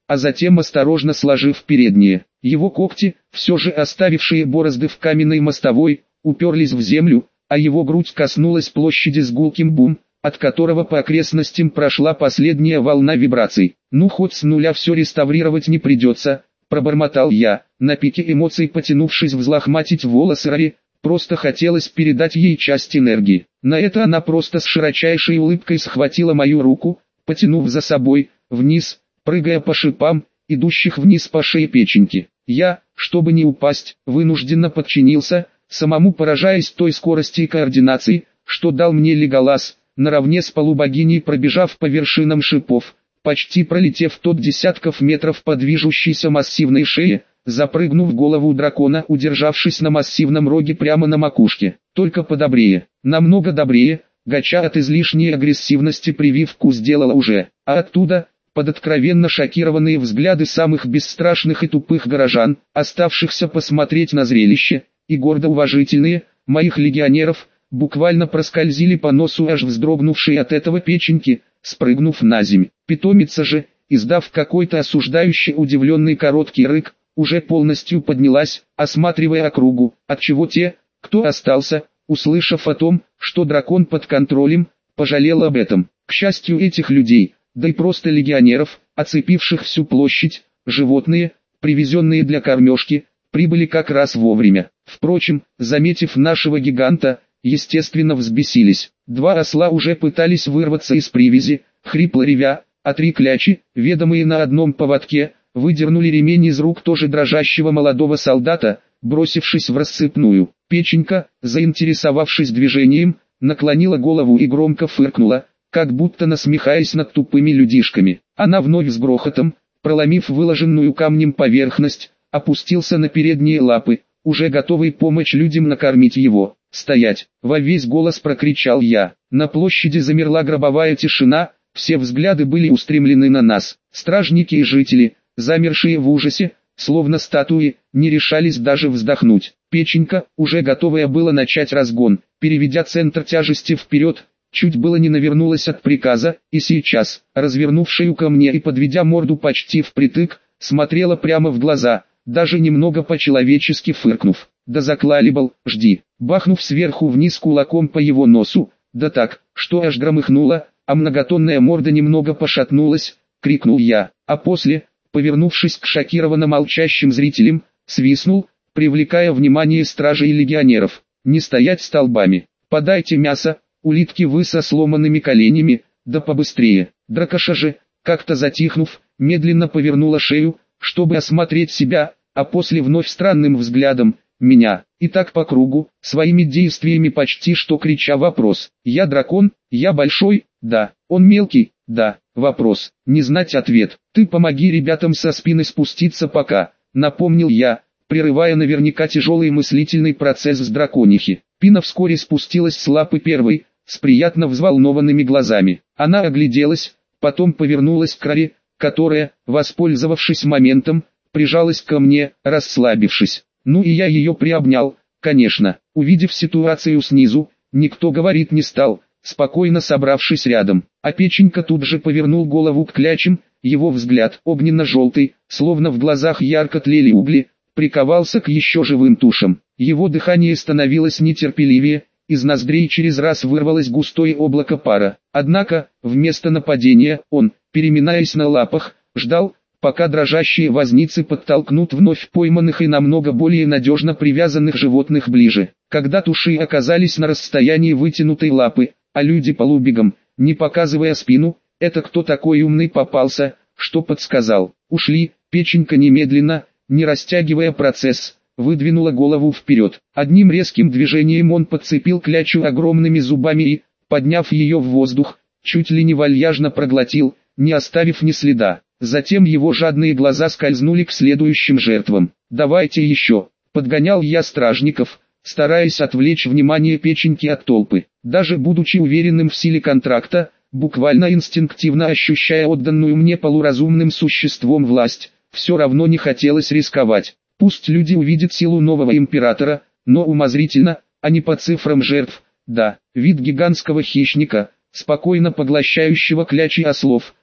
а затем осторожно сложив передние. Его когти, все же оставившие борозды в каменной мостовой, уперлись в землю, а его грудь коснулась площади с гулким бум, от которого по окрестностям прошла последняя волна вибраций. «Ну хоть с нуля все реставрировать не придется», — пробормотал я, на пике эмоций потянувшись взлохматить волосы Рари, просто хотелось передать ей часть энергии. На это она просто с широчайшей улыбкой схватила мою руку, потянув за собой, вниз, прыгая по шипам, идущих вниз по шее печеньки. Я, чтобы не упасть, вынужденно подчинился, самому поражаясь той скорости и координации, что дал мне Леголас, наравне с полубогиней пробежав по вершинам шипов, почти пролетев тот десятков метров по движущейся массивной шее, запрыгнув в голову дракона, удержавшись на массивном роге прямо на макушке. Только подобрее, намного добрее, Гача от излишней агрессивности прививку сделала уже, а оттуда, под откровенно шокированные взгляды самых бесстрашных и тупых горожан, оставшихся посмотреть на зрелище, и гордо уважительные, моих легионеров, буквально проскользили по носу аж вздрогнувшие от этого печеньки, спрыгнув на земь. Питомица же, издав какой-то осуждающий удивленный короткий рык, уже полностью поднялась, осматривая округу, отчего те, кто остался, услышав о том, что дракон под контролем, пожалел об этом. К счастью этих людей, да и просто легионеров, оцепивших всю площадь, животные, привезенные для кормежки, прибыли как раз вовремя. Впрочем, заметив нашего гиганта, естественно взбесились. Два осла уже пытались вырваться из привязи, хрипло ревя, а три клячи, ведомые на одном поводке, выдернули ремень из рук тоже дрожащего молодого солдата, бросившись в рассыпную. Печенька, заинтересовавшись движением, наклонила голову и громко фыркнула, как будто насмехаясь над тупыми людишками. Она вновь с грохотом, проломив выложенную камнем поверхность, опустился на передние лапы, уже готовый помочь людям накормить его. «Стоять!» — во весь голос прокричал я. На площади замерла гробовая тишина, все взгляды были устремлены на нас. Стражники и жители, замершие в ужасе, словно статуи, не решались даже вздохнуть. Печенька, уже готовая была начать разгон, переведя центр тяжести вперед, чуть было не навернулась от приказа, и сейчас, развернувшую ко мне и подведя морду почти впритык, смотрела прямо в глаза, даже немного по-человечески фыркнув. «Да заклалибал, жди!» Бахнув сверху вниз кулаком по его носу, да так, что аж громыхнуло, а многотонная морда немного пошатнулась, крикнул я, а после, повернувшись к шокированно молчащим зрителям, свистнул, привлекая внимание стражей и легионеров. «Не стоять столбами! Подайте мясо, улитки вы со сломанными коленями, да побыстрее!» Дракоша же, как-то затихнув, медленно повернула шею, чтобы осмотреть себя, а после вновь странным взглядом, меня, и так по кругу, своими действиями почти что крича вопрос. «Я дракон, я большой, да, он мелкий, да». Вопрос, не знать ответ. «Ты помоги ребятам со спины спуститься пока», напомнил я, прерывая наверняка тяжелый мыслительный процесс с драконихи. Пина вскоре спустилась с лапы первой, с приятно взволнованными глазами. Она огляделась, потом повернулась к Рари, которая, воспользовавшись моментом, прижалась ко мне, расслабившись. Ну и я ее приобнял, конечно. Увидев ситуацию снизу, никто говорить не стал, спокойно собравшись рядом. А Печенька тут же повернул голову к клячам, его взгляд, огненно-желтый, словно в глазах ярко тлели угли, приковался к еще живым тушам. Его дыхание становилось нетерпеливее, из ноздрей через раз вырвалось густое облако пара. Однако, вместо нападения, он, переминаясь на лапах, ждал, пока дрожащие возницы подтолкнут вновь пойманных и намного более надежно привязанных животных ближе. Когда туши оказались на расстоянии вытянутой лапы, а люди полубегом, не показывая спину, это кто такой умный попался, что подсказал. Ушли. Печенька немедленно, не растягивая процесс, выдвинула голову вперед. Одним резким движением он подцепил клячу огромными зубами и, подняв ее в воздух, чуть ли не вальяжно проглотил, не оставив ни следа. Затем его жадные глаза скользнули к следующим жертвам. «Давайте еще», — подгонял я стражников, стараясь отвлечь внимание Печеньки от толпы. Даже будучи уверенным в силе контракта, буквально инстинктивно ощущая отданную мне полуразумным существом власть, все равно не хотелось рисковать. Пусть люди увидят силу нового императора, но умозрительно, а не по цифрам жертв. Да, вид гигантского хищника, спокойно поглощающего клячи ослов,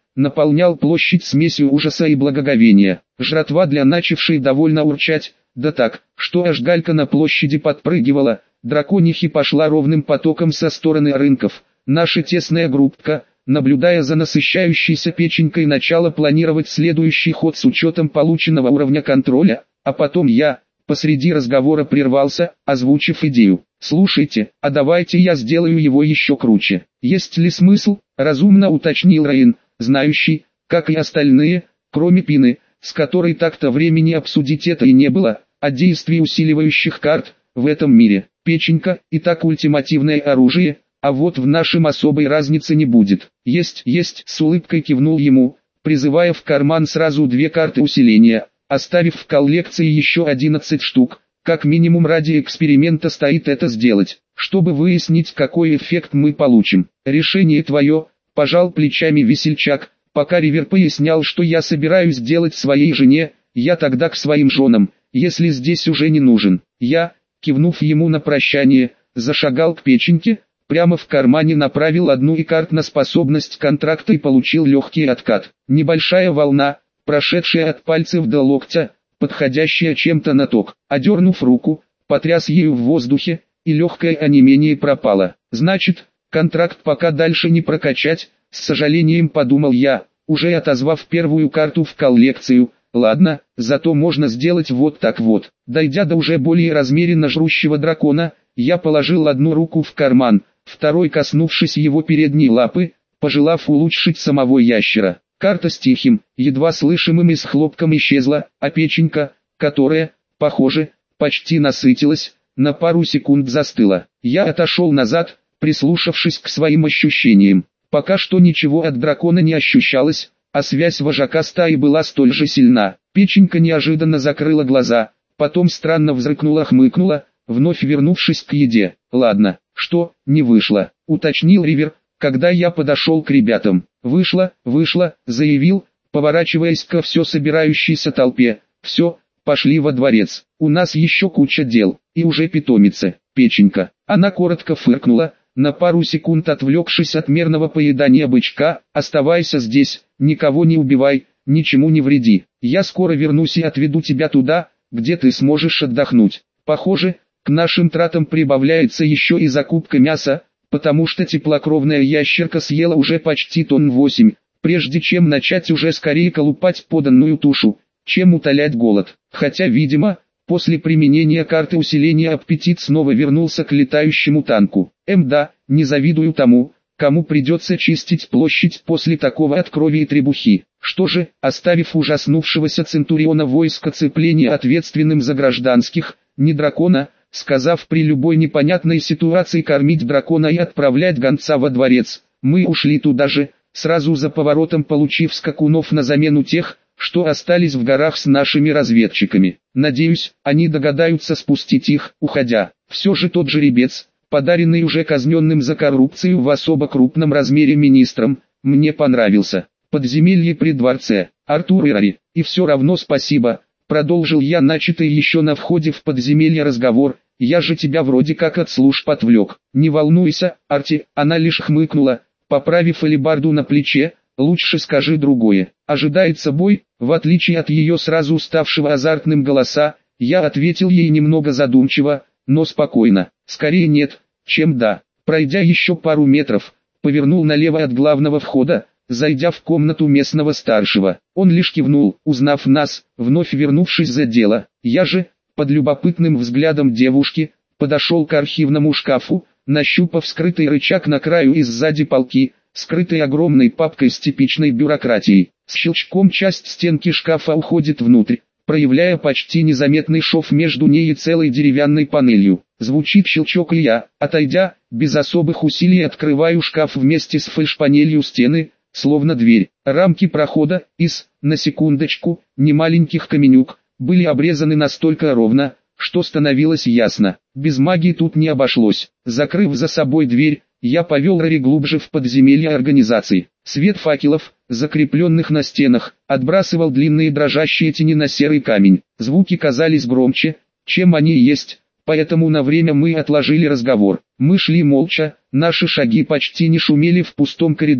наполнял площадь смесью ужаса и благоговения. Жратва для начавшей довольно урчать, да так, что аж галька на площади подпрыгивала, драконихи пошла ровным потоком со стороны рынков. Наша тесная группка, наблюдая за насыщающейся печенькой, начала планировать следующий ход с учетом полученного уровня контроля, а потом я, посреди разговора, прервался, озвучив идею. «Слушайте, а давайте я сделаю его еще круче». «Есть ли смысл?» – разумно уточнил Рейн, знающий, как и остальные, кроме Пины, с которой так-то времени обсудить это и не было, о действии усиливающих карт в этом мире. Печенька и так ультимативное оружие, а вот в нашем особой разницы не будет. «Есть, есть», с улыбкой кивнул ему, призывая в карман сразу две карты усиления, оставив в коллекции еще одиннадцать штук. Как минимум ради эксперимента стоит это сделать, чтобы выяснить, какой эффект мы получим. «Решение твое», – пожал плечами весельчак, пока Ривер пояснял, что я собираюсь делать своей жене, я тогда к своим женам, если здесь уже не нужен. Я, кивнув ему на прощание, зашагал к печеньке, прямо в кармане направил одну икарт на способность контракта и получил легкий откат. Небольшая волна, прошедшая от пальцев до локтя, подходящая чем-то на ток. Одернув руку, потряс ею в воздухе, и легкое онемение пропало. Значит, контракт пока дальше не прокачать, с сожалением подумал я, уже отозвав первую карту в коллекцию. Ладно, зато можно сделать вот так вот. Дойдя до уже более размеренно жрущего дракона, я положил одну руку в карман, второй коснувшись его передней лапы, пожелав улучшить самого ящера. Карта с тихим, едва слышимым исхлопком исчезла, а печенька, которая, похоже, почти насытилась, на пару секунд застыла. Я отошел назад, прислушавшись к своим ощущениям. Пока что ничего от дракона не ощущалось, а связь вожака стаи была столь же сильна. Печенька неожиданно закрыла глаза, потом странно взрыкнула, хмыкнула, вновь вернувшись к еде. «Ладно, что, не вышло?» – уточнил Ривер, когда я подошел к ребятам. «Вышло, вышло», – заявил, поворачиваясь ко все собирающейся толпе. «Все, пошли во дворец, у нас еще куча дел, и уже питомица, печенька». Она коротко фыркнула, на пару секунд отвлекшись от мерного поедания бычка. «Оставайся здесь, никого не убивай, ничему не вреди. Я скоро вернусь и отведу тебя туда, где ты сможешь отдохнуть». Похоже, к нашим тратам прибавляется еще и закупка мяса, потому что теплокровная ящерка съела уже почти тонн восемь, прежде чем начать уже скорее колупать поданную тушу, чем утолять голод. Хотя, видимо, после применения карты усиления аппетит снова вернулся к летающему танку. Эм да, не завидую тому, кому придется чистить площадь после такого от крови и требухи. Что же, оставив ужаснувшегося Центуриона войска цепления ответственным за гражданских, не дракона, сказав при любой непонятной ситуации кормить дракона и отправлять гонца во дворец, мы ушли туда же, сразу за поворотом получив скакунов на замену тех, что остались в горах с нашими разведчиками. Надеюсь, они догадаются спустить их, уходя. Все же тот жеребец, подаренный уже казненным за коррупцию в особо крупном размере министром, мне понравился. Подземелье при дворце, Артур и Рари, и все равно спасибо. Продолжил я начатый еще на входе в подземелье разговор, я же тебя вроде как от служб отвлек. Не волнуйся, Арти, она лишь хмыкнула, поправив алебарду на плече, лучше скажи другое. Ожидается бой, в отличие от ее сразу ставшего азартным голоса, я ответил ей немного задумчиво, но спокойно, скорее нет, чем да. Пройдя еще пару метров, повернул налево от главного входа, зайдя в комнату местного старшего. Он лишь кивнул, узнав нас, вновь вернувшись за дело. Я же, под любопытным взглядом девушки, подошел к архивному шкафу, нащупав скрытый рычаг на краю и сзади полки, скрытой огромной папкой с типичной бюрократией. С щелчком часть стенки шкафа уходит внутрь, проявляя почти незаметный шов между ней и целой деревянной панелью. Звучит щелчок, и я, отойдя, без особых усилий открываю шкаф вместе с фальшпанелью стены, словно дверь. Рамки прохода, из, на секундочку, немаленьких каменюк, были обрезаны настолько ровно, что становилось ясно, без магии тут не обошлось. Закрыв за собой дверь, я повел Рари глубже в подземелье организации. Свет факелов, закрепленных на стенах, отбрасывал длинные дрожащие тени на серый камень. Звуки казались громче, чем они есть, поэтому на время мы отложили разговор. Мы шли молча, наши шаги почти не шумели в пустом коридоре,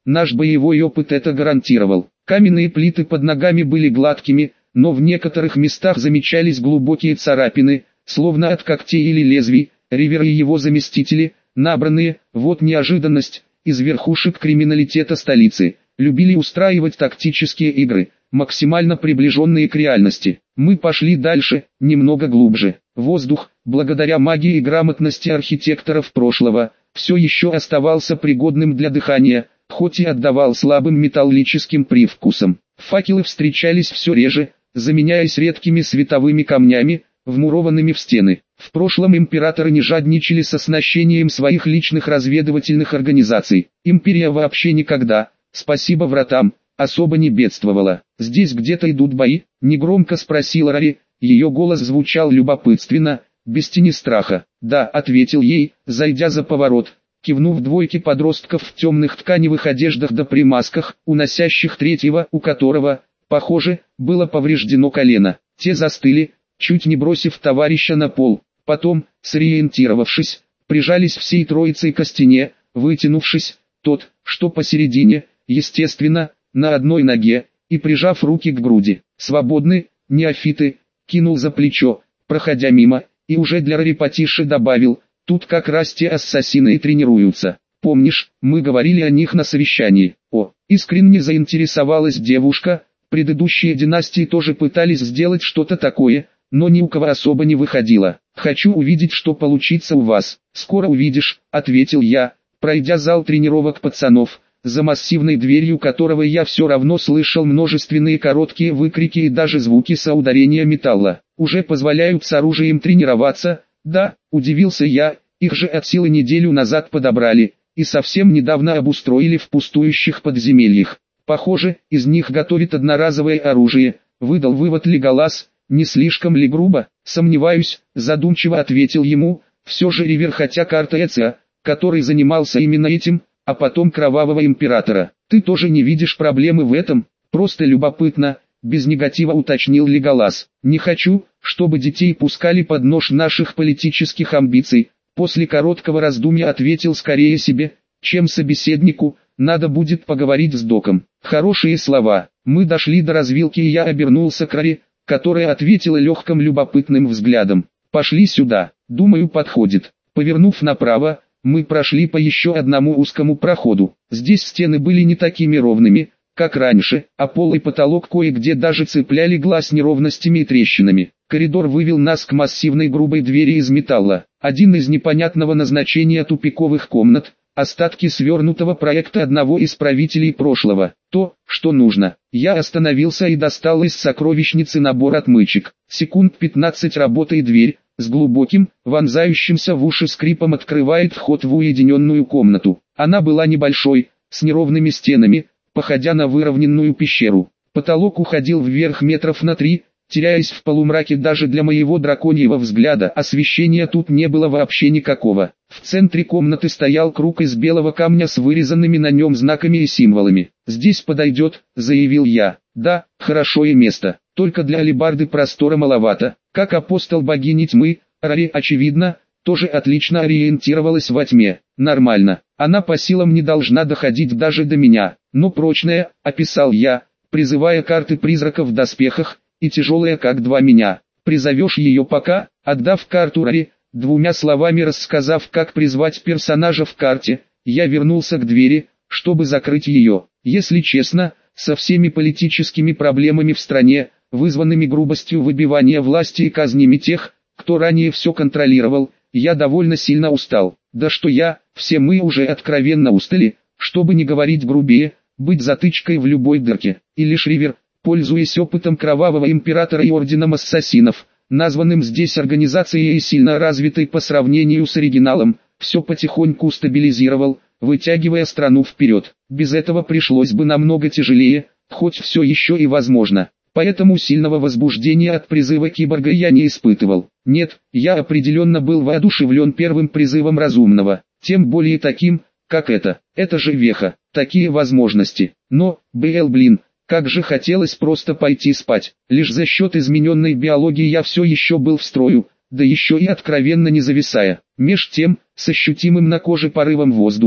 наш боевой опыт это гарантировал. Каменные плиты под ногами были гладкими, но в некоторых местах замечались глубокие царапины, словно от когтей или лезвий. Ривер и его заместители, набранные, вот неожиданность, из верхушек криминалитета столицы, любили устраивать тактические игры, максимально приближенные к реальности. Мы пошли дальше, немного глубже. Воздух, благодаря магии и грамотности архитекторов прошлого, все еще оставался пригодным для дыхания, хоть и отдавал слабым металлическим привкусом. Факелы встречались все реже, заменяясь редкими световыми камнями, вмурованными в стены. В прошлом императоры не жадничали с оснащением своих личных разведывательных организаций. Империя вообще никогда, спасибо вратам, особо не бедствовала. «Здесь где-то идут бои?» — негромко спросила Рари, ее голос звучал любопытственно, без тени страха. «Да», — ответил ей, зайдя за поворот, кивнув двойке подростков в темных тканевых одеждах да при масках, уносящих третьего, у которого, похоже, было повреждено колено. Те застыли, чуть не бросив товарища на пол. Потом, сориентировавшись, прижались всей троицей к стене, вытянувшись, тот, что посередине, естественно, на одной ноге, и прижав руки к груди. «Свободны, неофиты», кинул за плечо, проходя мимо, и уже для Рари потише добавил, «тут как раз те ассасины и тренируются. Помнишь, мы говорили о них на совещании?» О, искренне заинтересовалась девушка, предыдущие династии тоже пытались сделать что-то такое, но ни у кого особо не выходило. «Хочу увидеть, что получится у вас». «Скоро увидишь», — ответил я, пройдя зал тренировок пацанов, за массивной дверью которого я все равно слышал множественные короткие выкрики и даже звуки соударения металла. «Уже позволяют с оружием тренироваться?» «Да», — удивился я, «их же от силы неделю назад подобрали, и совсем недавно обустроили в пустующих подземельях. Похоже, из них готовят одноразовое оружие», — выдал вывод Леголас. «Не слишком ли грубо?» «Сомневаюсь», — задумчиво ответил ему, «все же Ривер, хотя карта Эциа, который занимался именно этим, а потом Кровавого Императора. Ты тоже не видишь проблемы в этом?» «Просто любопытно», — без негатива уточнил Леголас. «Не хочу, чтобы детей пускали под нож наших политических амбиций», — после короткого раздумья ответил скорее себе, чем собеседнику. «Надо будет поговорить с доком». Хорошие слова. Мы дошли до развилки, и я обернулся к Рари, которая ответила легким любопытным взглядом. «Пошли сюда, думаю, подходит». Повернув направо, мы прошли по еще одному узкому проходу. Здесь стены были не такими ровными, как раньше, а пол и потолок кое-где даже цепляли глаз неровностями и трещинами. Коридор вывел нас к массивной грубой двери из металла. Один из непонятного назначения тупиковых комнат, остатки свернутого проекта одного из правителей прошлого. То, что нужно. Я остановился и достал из сокровищницы набор отмычек. Секунд пятнадцать работает дверь, с глубоким, вонзающимся в уши скрипом открывает вход в уединенную комнату. Она была небольшой, с неровными стенами, походя на выровненную пещеру. Потолок уходил вверх метров на три, теряясь в полумраке даже для моего драконьего взгляда. Освещения тут не было вообще никакого. В центре комнаты стоял круг из белого камня с вырезанными на нем знаками и символами. «Здесь подойдет», — заявил я. «Да, хорошее место, только для алебарды простора маловато». Как апостол богини тьмы, Рари, очевидно, тоже отлично ориентировалась во тьме. Нормально, она по силам не должна доходить даже до меня, но прочная, описал я, призывая карты призрака в доспехах, и тяжелая как два меня. «Призовешь ее пока?» Отдав карту Рари, двумя словами рассказав, как призвать персонажа в карте, я вернулся к двери, чтобы закрыть ее. Если честно, со всеми политическими проблемами в стране, вызванными грубостью выбивания власти и казнями тех, кто ранее все контролировал, я довольно сильно устал. Да что я, все мы уже откровенно устали, чтобы не говорить грубее, быть затычкой в любой дырке. И лишь Ривер, пользуясь опытом Кровавого Императора и Орденом Ассасинов, названным здесь организацией и сильно развитой по сравнению с оригиналом, все потихоньку стабилизировал, вытягивая страну вперед. Без этого пришлось бы намного тяжелее, хоть все еще и возможно. Поэтому сильного возбуждения от призыва киборга я не испытывал. Нет, я определенно был воодушевлен первым призывом разумного, тем более таким, как это. Это же веха, такие возможности. Но, бл блин, как же хотелось просто пойти спать. Лишь за счет измененной биологии я все еще был в строю, да еще и откровенно не зависая. Меж тем, с ощутимым на коже порывом воздуха,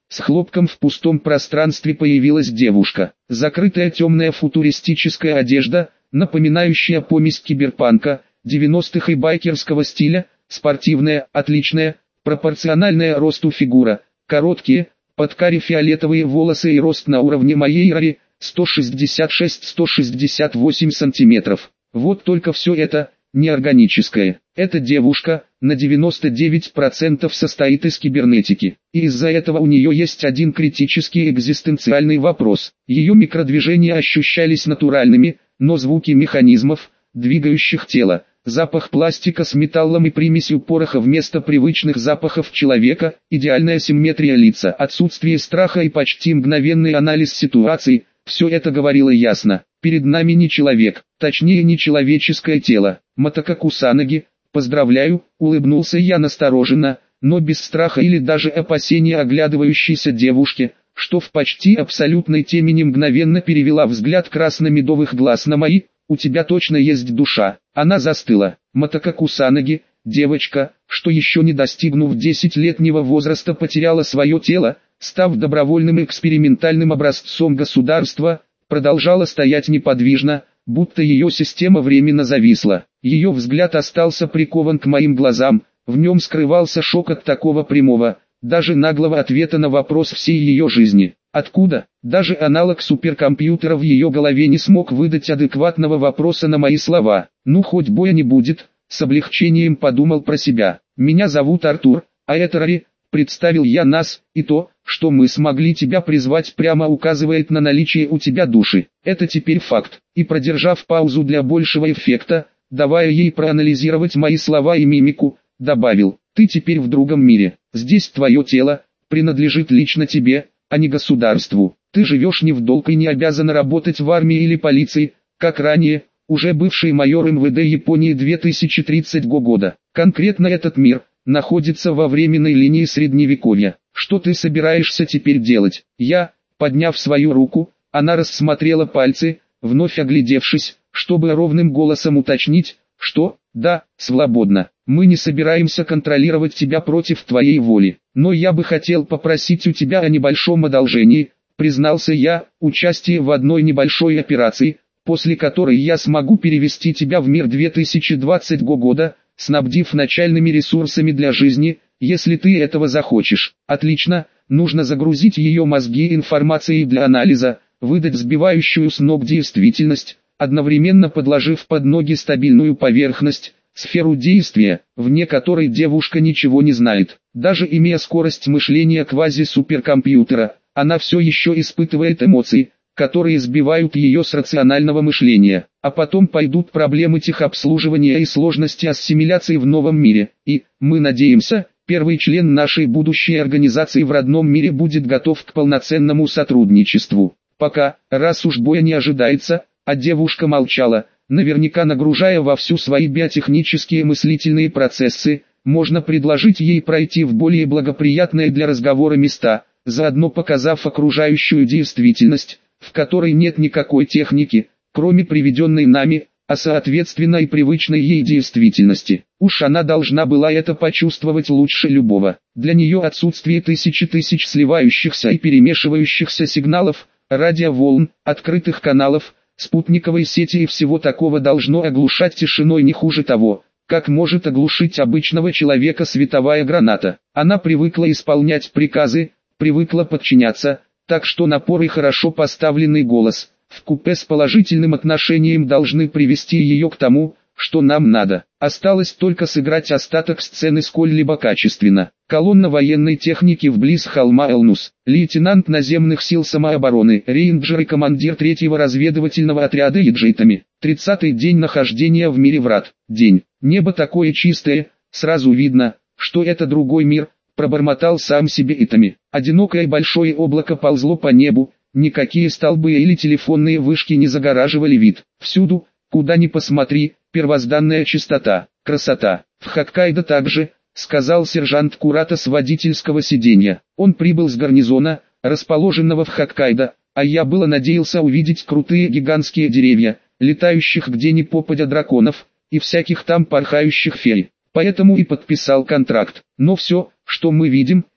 С хлопком в пустом пространстве появилась девушка. Закрытая темная футуристическая одежда, напоминающая помесь киберпанка, девяностых и байкерского стиля, спортивная, отличная, пропорциональная росту фигура, короткие, под каре фиолетовые волосы и рост на уровне моей рари, сто шестьдесят шесть — сто шестьдесят восемь сантиметров. Вот только все это, неорганическое. Эта девушка, на девяносто девять процентов состоит из кибернетики. И из-за этого у нее есть один критический экзистенциальный вопрос. Ее микродвижения ощущались натуральными, но звуки механизмов, двигающих тело, запах пластика с металлом и примесью пороха вместо привычных запахов человека, идеальная симметрия лица, отсутствие страха и почти мгновенный анализ ситуации – все это говорило ясно. Перед нами не человек, точнее не человеческое тело. Мотока Кусанаги, поздравляю, улыбнулся я настороженно, но без страха или даже опасения оглядывающейся девушки, что в почти абсолютной темени мгновенно перевела взгляд красно-медовых глаз на мои. У тебя точно есть душа. Она застыла. Мотока Кусанаги, девочка, что еще не достигнув десятилетнего возраста потеряла свое тело, став добровольным экспериментальным образцом государства, продолжала стоять неподвижно, будто ее система временно зависла. Ее взгляд остался прикован к моим глазам, в нем скрывался шок от такого прямого, даже наглого ответа на вопрос всей ее жизни. Откуда? Даже аналог суперкомпьютера в ее голове не смог выдать адекватного вопроса на мои слова. Ну хоть боя не будет, с облегчением подумал про себя. Меня зовут Артур, а это Рари, представил я нас, и то, что мы смогли тебя призвать, прямо указывает на наличие у тебя души. Это теперь факт. И продержав паузу для большего эффекта, давая ей проанализировать мои слова и мимику, добавил: ты теперь в другом мире. Здесь твое тело принадлежит лично тебе, а не государству. Ты живешь не в долг и не обязан работать в армии или полиции, как ранее, уже бывший майор эм вэ дэ Японии две тысячи тридцатого года. Конкретно этот мир находится во временной линии Средневековья. Что ты собираешься теперь делать? Я, подняв свою руку, она рассмотрела пальцы, вновь оглядевшись, чтобы ровным голосом уточнить, что, да, свободно. Мы не собираемся контролировать тебя против твоей воли. Но я бы хотел попросить у тебя о небольшом одолжении, признался я, участие в одной небольшой операции, после которой я смогу перевести тебя в мир две тысячи двадцатого года, снабдив начальными ресурсами для жизни, если ты этого захочешь. Отлично, нужно загрузить ее мозги информацией для анализа, выдать сбивающую с ног действительность, одновременно подложив под ноги стабильную поверхность, сферу действия, вне которой девушка ничего не знает. Даже имея скорость мышления квази-суперкомпьютера, она все еще испытывает эмоции, которые сбивают ее с рационального мышления. А потом пойдут проблемы техобслуживания и сложности ассимиляции в новом мире. И, мы надеемся, первый член нашей будущей организации в родном мире будет готов к полноценному сотрудничеству. Пока, раз уж боя не ожидается, а девушка молчала, наверняка нагружая вовсю свои биотехнические мыслительные процессы, можно предложить ей пройти в более благоприятные для разговора места, заодно показав окружающую действительность, в которой нет никакой техники, кроме приведенной нами, а соответственно и привычной ей действительности. Уж она должна была это почувствовать лучше любого. Для нее отсутствие тысячи тысяч сливающихся и перемешивающихся сигналов, радиоволн, открытых каналов, спутниковой сети и всего такого должно оглушать тишиной не хуже того, как может оглушить обычного человека световая граната. Она привыкла исполнять приказы, привыкла подчиняться, так что напор и хорошо поставленный голос, вкупе с положительным отношением должны привести ее к тому, что нам надо. Осталось только сыграть остаток сцены сколь-либо качественно. Колонна военной техники вблиз холма Элнус. Лейтенант наземных сил самообороны, рейнджер и командир третьего разведывательного отряда Иджитами. тридцатый день нахождения в мире врат. День. Небо такое чистое, сразу видно, что это другой мир, пробормотал сам себе Итами. Одинокое большое облако ползло по небу, никакие столбы или телефонные вышки не загораживали вид. Всюду, куда ни посмотри, первозданная чистота, красота. В Хоккайдо также, сказал сержант Курата с водительского сиденья. Он прибыл с гарнизона, расположенного в Хоккайдо, а я было надеялся увидеть крутые гигантские деревья, летающих где ни попадя драконов, и всяких там порхающих фей. Поэтому и подписал контракт. Но все, что мы видим,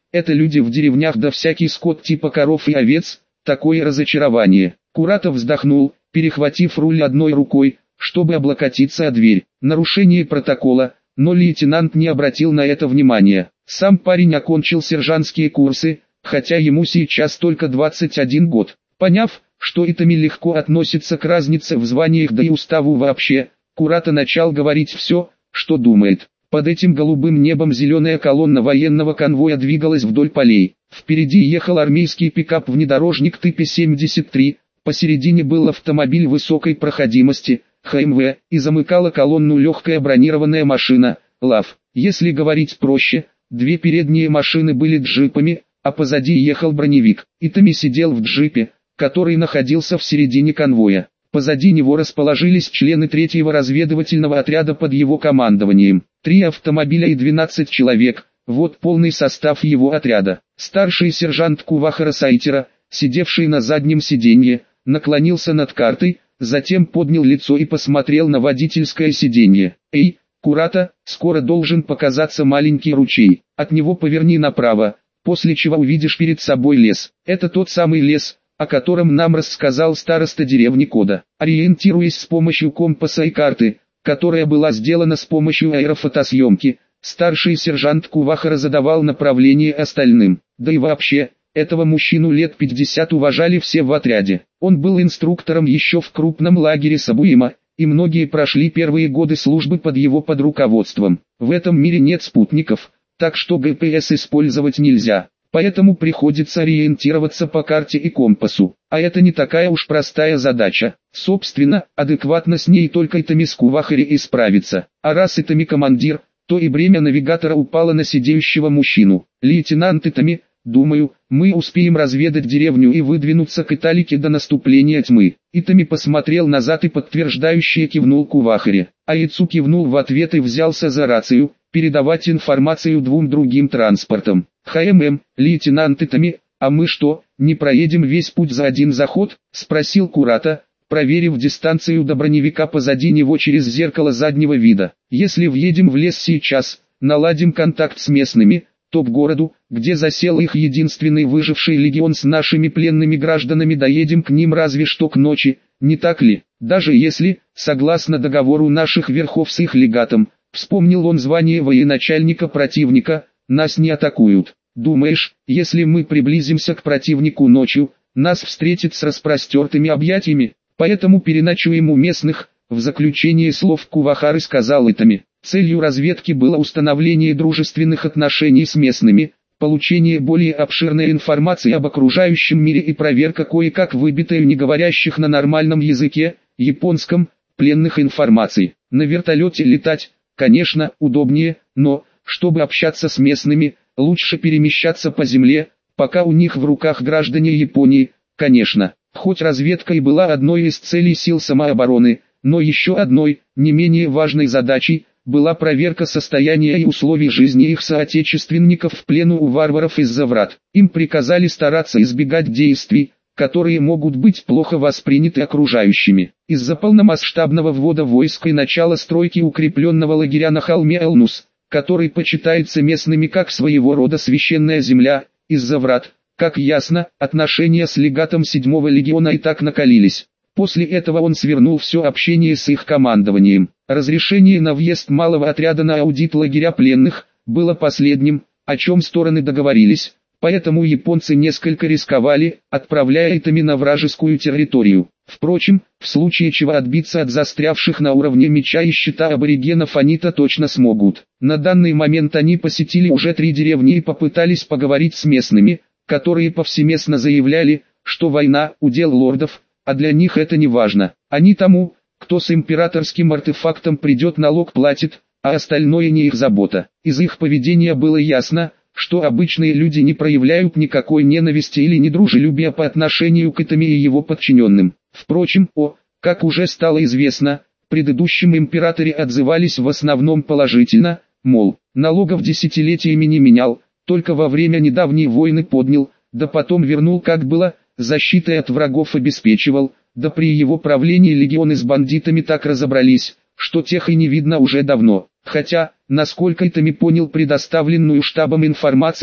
это люди в деревнях да всякий скот типа коров и овец, такое разочарование. Куратов вздохнул, перехватив руль одной рукой, чтобы облокотиться о дверь. Нарушение протокола, но лейтенант не обратил на это внимания. Сам парень окончил сержантские курсы, хотя ему сейчас только двадцать один год. Поняв, что Итами легко относится к разнице в званиях да и уставу вообще, Курата начал говорить все, что думает. Под этим голубым небом зеленая колонна военного конвоя двигалась вдоль полей. Впереди ехал армейский пикап-внедорожник Т П семьдесят три, посередине был автомобиль высокой проходимости, Х М В, и замыкала колонну легкая бронированная машина, ЛАВ. Если говорить проще, две передние машины были джипами, а позади ехал броневик. Итами сидел в джипе, который находился в середине конвоя. Позади него расположились члены третьего разведывательного отряда под его командованием. Три автомобиля и двенадцать человек, вот полный состав его отряда. Старший сержант Кувахара Сайтера, сидевший на заднем сиденье, наклонился над картой, затем поднял лицо и посмотрел на водительское сиденье. «Эй, Курата, скоро должен показаться маленький ручей, от него поверни направо, после чего увидишь перед собой лес. Это тот самый лес, о котором нам рассказал староста деревни Кода». Ориентируясь с помощью компаса и карты, которая была сделана с помощью аэрофотосъемки, старший сержант Кувахара задавал направление остальным. Да и вообще, этого мужчину лет пятьдесят уважали все в отряде. Он был инструктором еще в крупном лагере Сабуима, и многие прошли первые годы службы под его под руководством. В этом мире нет спутников, так что Г П С использовать нельзя. Поэтому приходится ориентироваться по карте и компасу, а это не такая уж простая задача. Собственно, адекватно с ней только Итами с Кувахари и справится. А раз Итами командир, то и бремя навигатора упало на сидеющего мужчину. Лейтенант Итами, думаю, мы успеем разведать деревню и выдвинуться к Италике до наступления тьмы. Итами посмотрел назад и подтверждающе кивнул Кувахари. Аицу кивнул в ответ и взялся за рацию, передавать информацию двум другим транспортам. Х М М, лейтенант Итами, а мы что, не проедем весь путь за один заход? Спросил Курата, проверив дистанцию до броневика позади него через зеркало заднего вида. Если въедем в лес сейчас, наладим контакт с местными, то к городу, где засел их единственный выживший легион с нашими пленными гражданами, доедем к ним разве что к ночи, не так ли? Даже если, согласно договору наших верхов с их легатом, вспомнил он звание военачальника противника, нас не атакуют. Думаешь, если мы приблизимся к противнику ночью, нас встретят с распростертыми объятиями? Поэтому переночуем у местных, в заключение слов Кувахары сказал Итами. Целью разведки было установление дружественных отношений с местными, получение более обширной информации об окружающем мире и проверка кое-как выбитой не говорящих на нормальном языке, японском, пленных информаций. На вертолете летать, конечно, удобнее, но, чтобы общаться с местными, лучше перемещаться по земле, пока у них в руках граждане Японии, конечно. Хоть разведка и была одной из целей сил самообороны, но еще одной, не менее важной задачей, была проверка состояния и условий жизни их соотечественников в плену у варваров из-за врат. Им приказали стараться избегать действий, которые могут быть плохо восприняты окружающими. Из-за полномасштабного ввода войск и начала стройки укрепленного лагеря на холме Элнус, который почитается местными как своего рода священная земля, из-за врат, как ясно, отношения с легатом седьмого легиона и так накалились. После этого он свернул все общение с их командованием. Разрешение на въезд малого отряда на аудит лагеря пленных было последним, о чем стороны договорились, поэтому японцы несколько рисковали, отправляя Итами на вражескую территорию. Впрочем, в случае чего отбиться от застрявших на уровне меча и щита аборигенов они-то точно смогут. На данный момент они посетили уже три деревни и попытались поговорить с местными, которые повсеместно заявляли, что война – удел лордов, а для них это не важно. Они тому, кто с императорским артефактом придет, налог платит, а остальное не их забота. Из их поведения было ясно, что обычные люди не проявляют никакой ненависти или недружелюбия по отношению к Итами и его подчиненным. Впрочем, о, как уже стало известно, предыдущим императоре отзывались в основном положительно, мол, налогов десятилетиями не менял, только во время недавней войны поднял, да потом вернул как было, защитой от врагов обеспечивал, да при его правлении легионы с бандитами так разобрались, что тех и не видно уже давно. Хотя, насколько Итами понял предоставленную штабом информацию,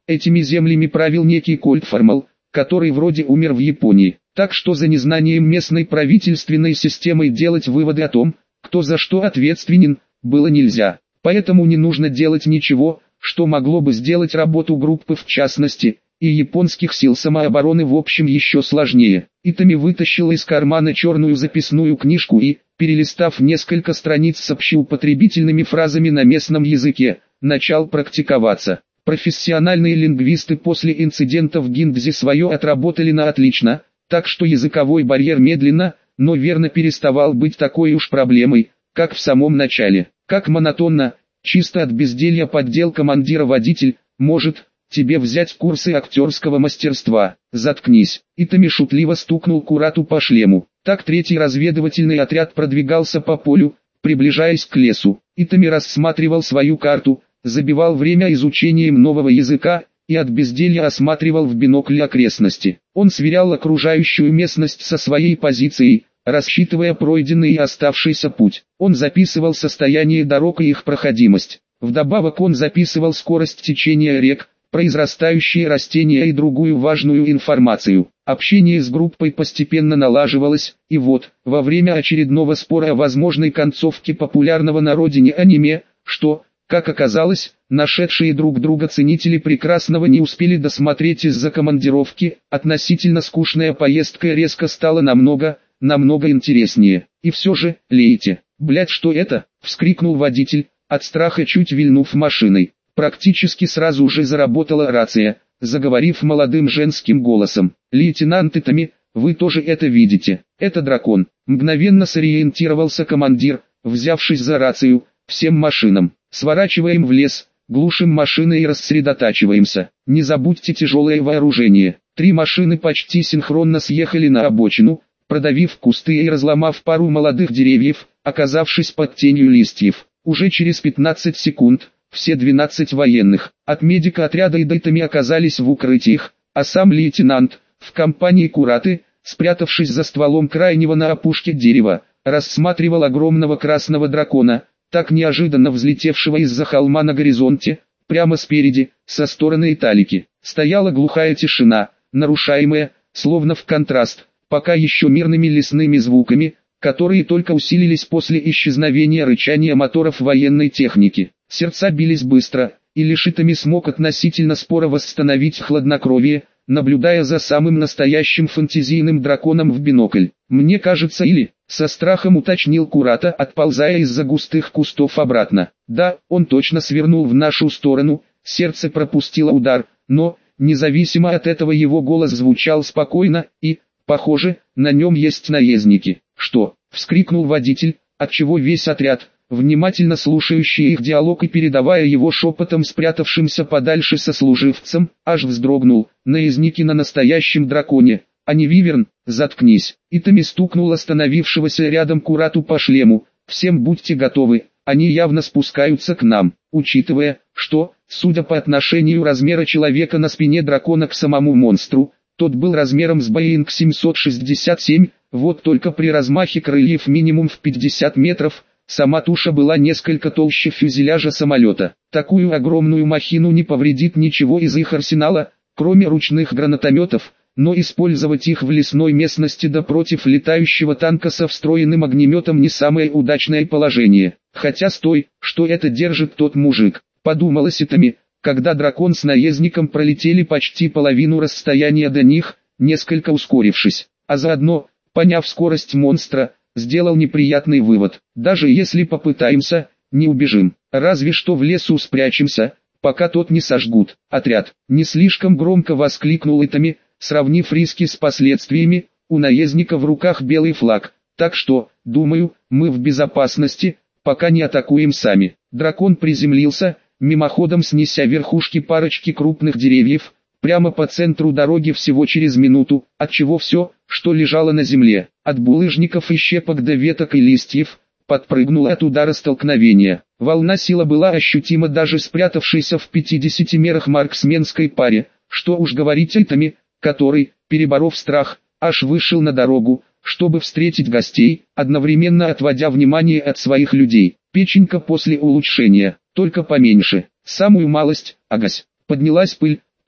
Этими землями правил некий Кольт Формал, который вроде умер в Японии. Так что за незнанием местной правительственной системы делать выводы о том, кто за что ответственен, было нельзя. Поэтому не нужно делать ничего, что могло бы сделать работу группы в частности, и японских сил самообороны в общем еще сложнее. Итами вытащил из кармана черную записную книжку и, перелистав несколько страниц с общеупотребительными фразами на местном языке, начал практиковаться. Профессиональные лингвисты после инцидента в Гиндзе свое отработали на отлично, так что языковой барьер медленно, но верно переставал быть такой уж проблемой, как в самом начале. Как монотонно, чисто от безделья поддел командира водитель, может, тебе взять курсы актерского мастерства. Заткнись. Итами шутливо стукнул Курату по шлему. Так третий разведывательный отряд продвигался по полю, приближаясь к лесу. Итами рассматривал свою карту, забивал время изучением нового языка и от безделья осматривал в бинокль окрестности. Он сверял окружающую местность со своей позицией, рассчитывая пройденный и оставшийся путь. Он записывал состояние дорог и их проходимость. Вдобавок он записывал скорость течения рек, произрастающие растения и другую важную информацию. Общение с группой постепенно налаживалось, и вот, во время очередного спора о возможной концовке популярного на родине аниме, что, как оказалось, нашедшие друг друга ценители прекрасного не успели досмотреть из-за командировки, относительно скучная поездка резко стала намного, намного интереснее. И все же, Лейте, блять, что это? Вскрикнул водитель, от страха чуть вильнув машиной. Практически сразу же заработала рация, заговорив молодым женским голосом. «Лейтенант Итами, вы тоже это видите? Это дракон». Мгновенно сориентировался командир, взявшись за рацию. «Всем машинам, сворачиваем в лес, глушим машины и рассредотачиваемся. Не забудьте тяжелое вооружение». Три машины почти синхронно съехали на обочину, продавив кусты и разломав пару молодых деревьев, оказавшись под тенью листьев. Уже через пятнадцать секунд все двенадцать военных от медика отряда и Итами оказались в укрытиях, а сам лейтенант, в компании Кураты, спрятавшись за стволом крайнего на опушке дерева, рассматривал огромного красного дракона, так неожиданно взлетевшего из-за холма на горизонте, прямо спереди, со стороны Италики. Стояла глухая тишина, нарушаемая, словно в контраст, пока еще мирными лесными звуками, которые только усилились после исчезновения рычания моторов военной техники. Сердца бились быстро, и лишь Итами смог относительно споро восстановить хладнокровие, наблюдая за самым настоящим фантазийным драконом в бинокль. «Мне кажется, или...» — со страхом уточнил Курата, отползая из-за густых кустов обратно. «Да, он точно свернул в нашу сторону», сердце пропустило удар, но, независимо от этого его голос звучал спокойно, и, похоже, на нем есть наездники. «Что?» — вскрикнул водитель, отчего весь отряд, внимательно слушающий их диалог и передавая его шепотом спрятавшимся подальше сослуживцам, аж вздрогнул. «Наездники на настоящем драконе, а не виверн, заткнись». Итами стукнул остановившегося рядом Курату по шлему. «Всем будьте готовы, они явно спускаются к нам». Учитывая, что, судя по отношению размера человека на спине дракона к самому монстру, тот был размером с Боинг семьсот шестьдесят семь, вот только при размахе крыльев минимум в пятьдесят метров, сама туша была несколько толще фюзеляжа самолета. Такую огромную махину не повредит ничего из их арсенала, кроме ручных гранатометов, но использовать их в лесной местности да против летающего танка со встроенным огнеметом не самое удачное положение. Хотя стой, что это держит тот мужик, подумалось Итами, когда дракон с наездником пролетели почти половину расстояния до них, несколько ускорившись, а заодно, поняв скорость монстра, сделал неприятный вывод. Даже если попытаемся, не убежим, разве что в лесу спрячемся, пока тот не сожгут. Отряд, не слишком громко воскликнул Итами, сравнив риски с последствиями. У наездника в руках белый флаг, так что, думаю, мы в безопасности, пока не атакуем сами. Дракон приземлился, мимоходом снеся верхушки парочки крупных деревьев, прямо по центру дороги всего через минуту, отчего все, что лежало на земле, от булыжников и щепок до веток и листьев, подпрыгнуло от удара столкновения. Волна сила была ощутима даже спрятавшейся в пятидесяти мерах марксменской паре, что уж говорить Итами, который, переборов страх, аж вышел на дорогу, чтобы встретить гостей, одновременно отводя внимание от своих людей. Печенька после улучшения, только поменьше, самую малость, агась. Поднялась пыль,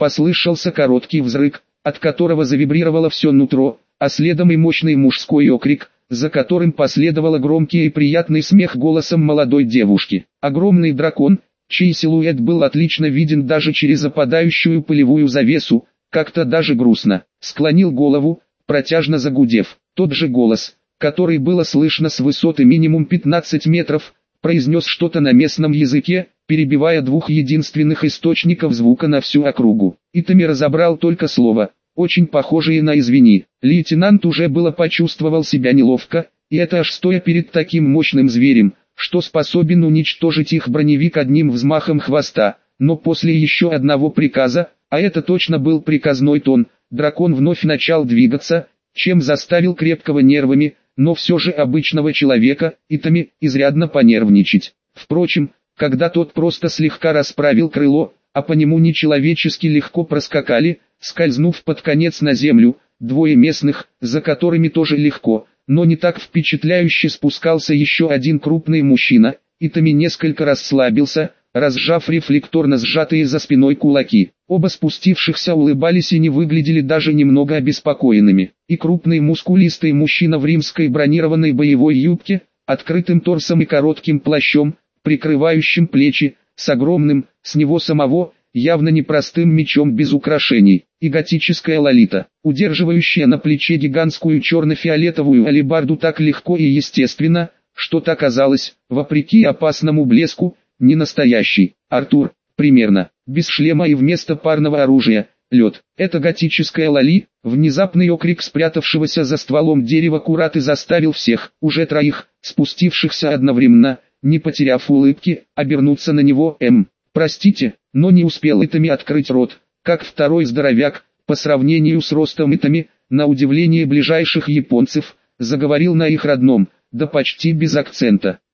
послышался короткий взрыв, от которого завибрировало все нутро, а следом и мощный мужской окрик, за которым последовал громкий и приятный смех голосом молодой девушки. Огромный дракон, чей силуэт был отлично виден даже через опадающую пылевую завесу, как-то даже грустно, склонил голову, протяжно загудев. Тот же голос, который было слышно с высоты минимум пятнадцать метров, произнес что-то на местном языке, перебивая двух единственных источников звука на всю округу. Итами разобрал только слово, очень похожие на «извини». Лейтенант уже было почувствовал себя неловко, и это аж стоя перед таким мощным зверем, что способен уничтожить их броневик одним взмахом хвоста, но после еще одного приказа, а это точно был приказной тон, дракон вновь начал двигаться, чем заставил крепкого нервами, но все же обычного человека, Итами, изрядно понервничать. Впрочем, когда тот просто слегка расправил крыло, а по нему нечеловечески легко проскакали, скользнув под конец на землю, двое местных, за которыми тоже легко, но не так впечатляюще спускался еще один крупный мужчина, Итами несколько расслабился, разжав рефлекторно сжатые за спиной кулаки. Оба спустившихся улыбались и не выглядели даже немного обеспокоенными. И крупный мускулистый мужчина в римской бронированной боевой юбке, открытым торсом и коротким плащом, прикрывающим плечи, с огромным, с него самого, явно непростым мечом без украшений, и готическая Лолита, удерживающая на плече гигантскую черно-фиолетовую алебарду так легко и естественно, что та казалась, вопреки опасному блеску, не настоящий. Артур, примерно, без шлема и вместо парного оружия, лед. Это готическая Лоли, внезапный окрик спрятавшегося за стволом дерева Кураты заставил всех, уже троих, спустившихся одновременно, не потеряв улыбки, обернуться на него. М. Простите, но не успел Итами открыть рот, как второй здоровяк, по сравнению с ростом Итами, на удивление ближайших японцев, заговорил на их родном, да почти без акцента.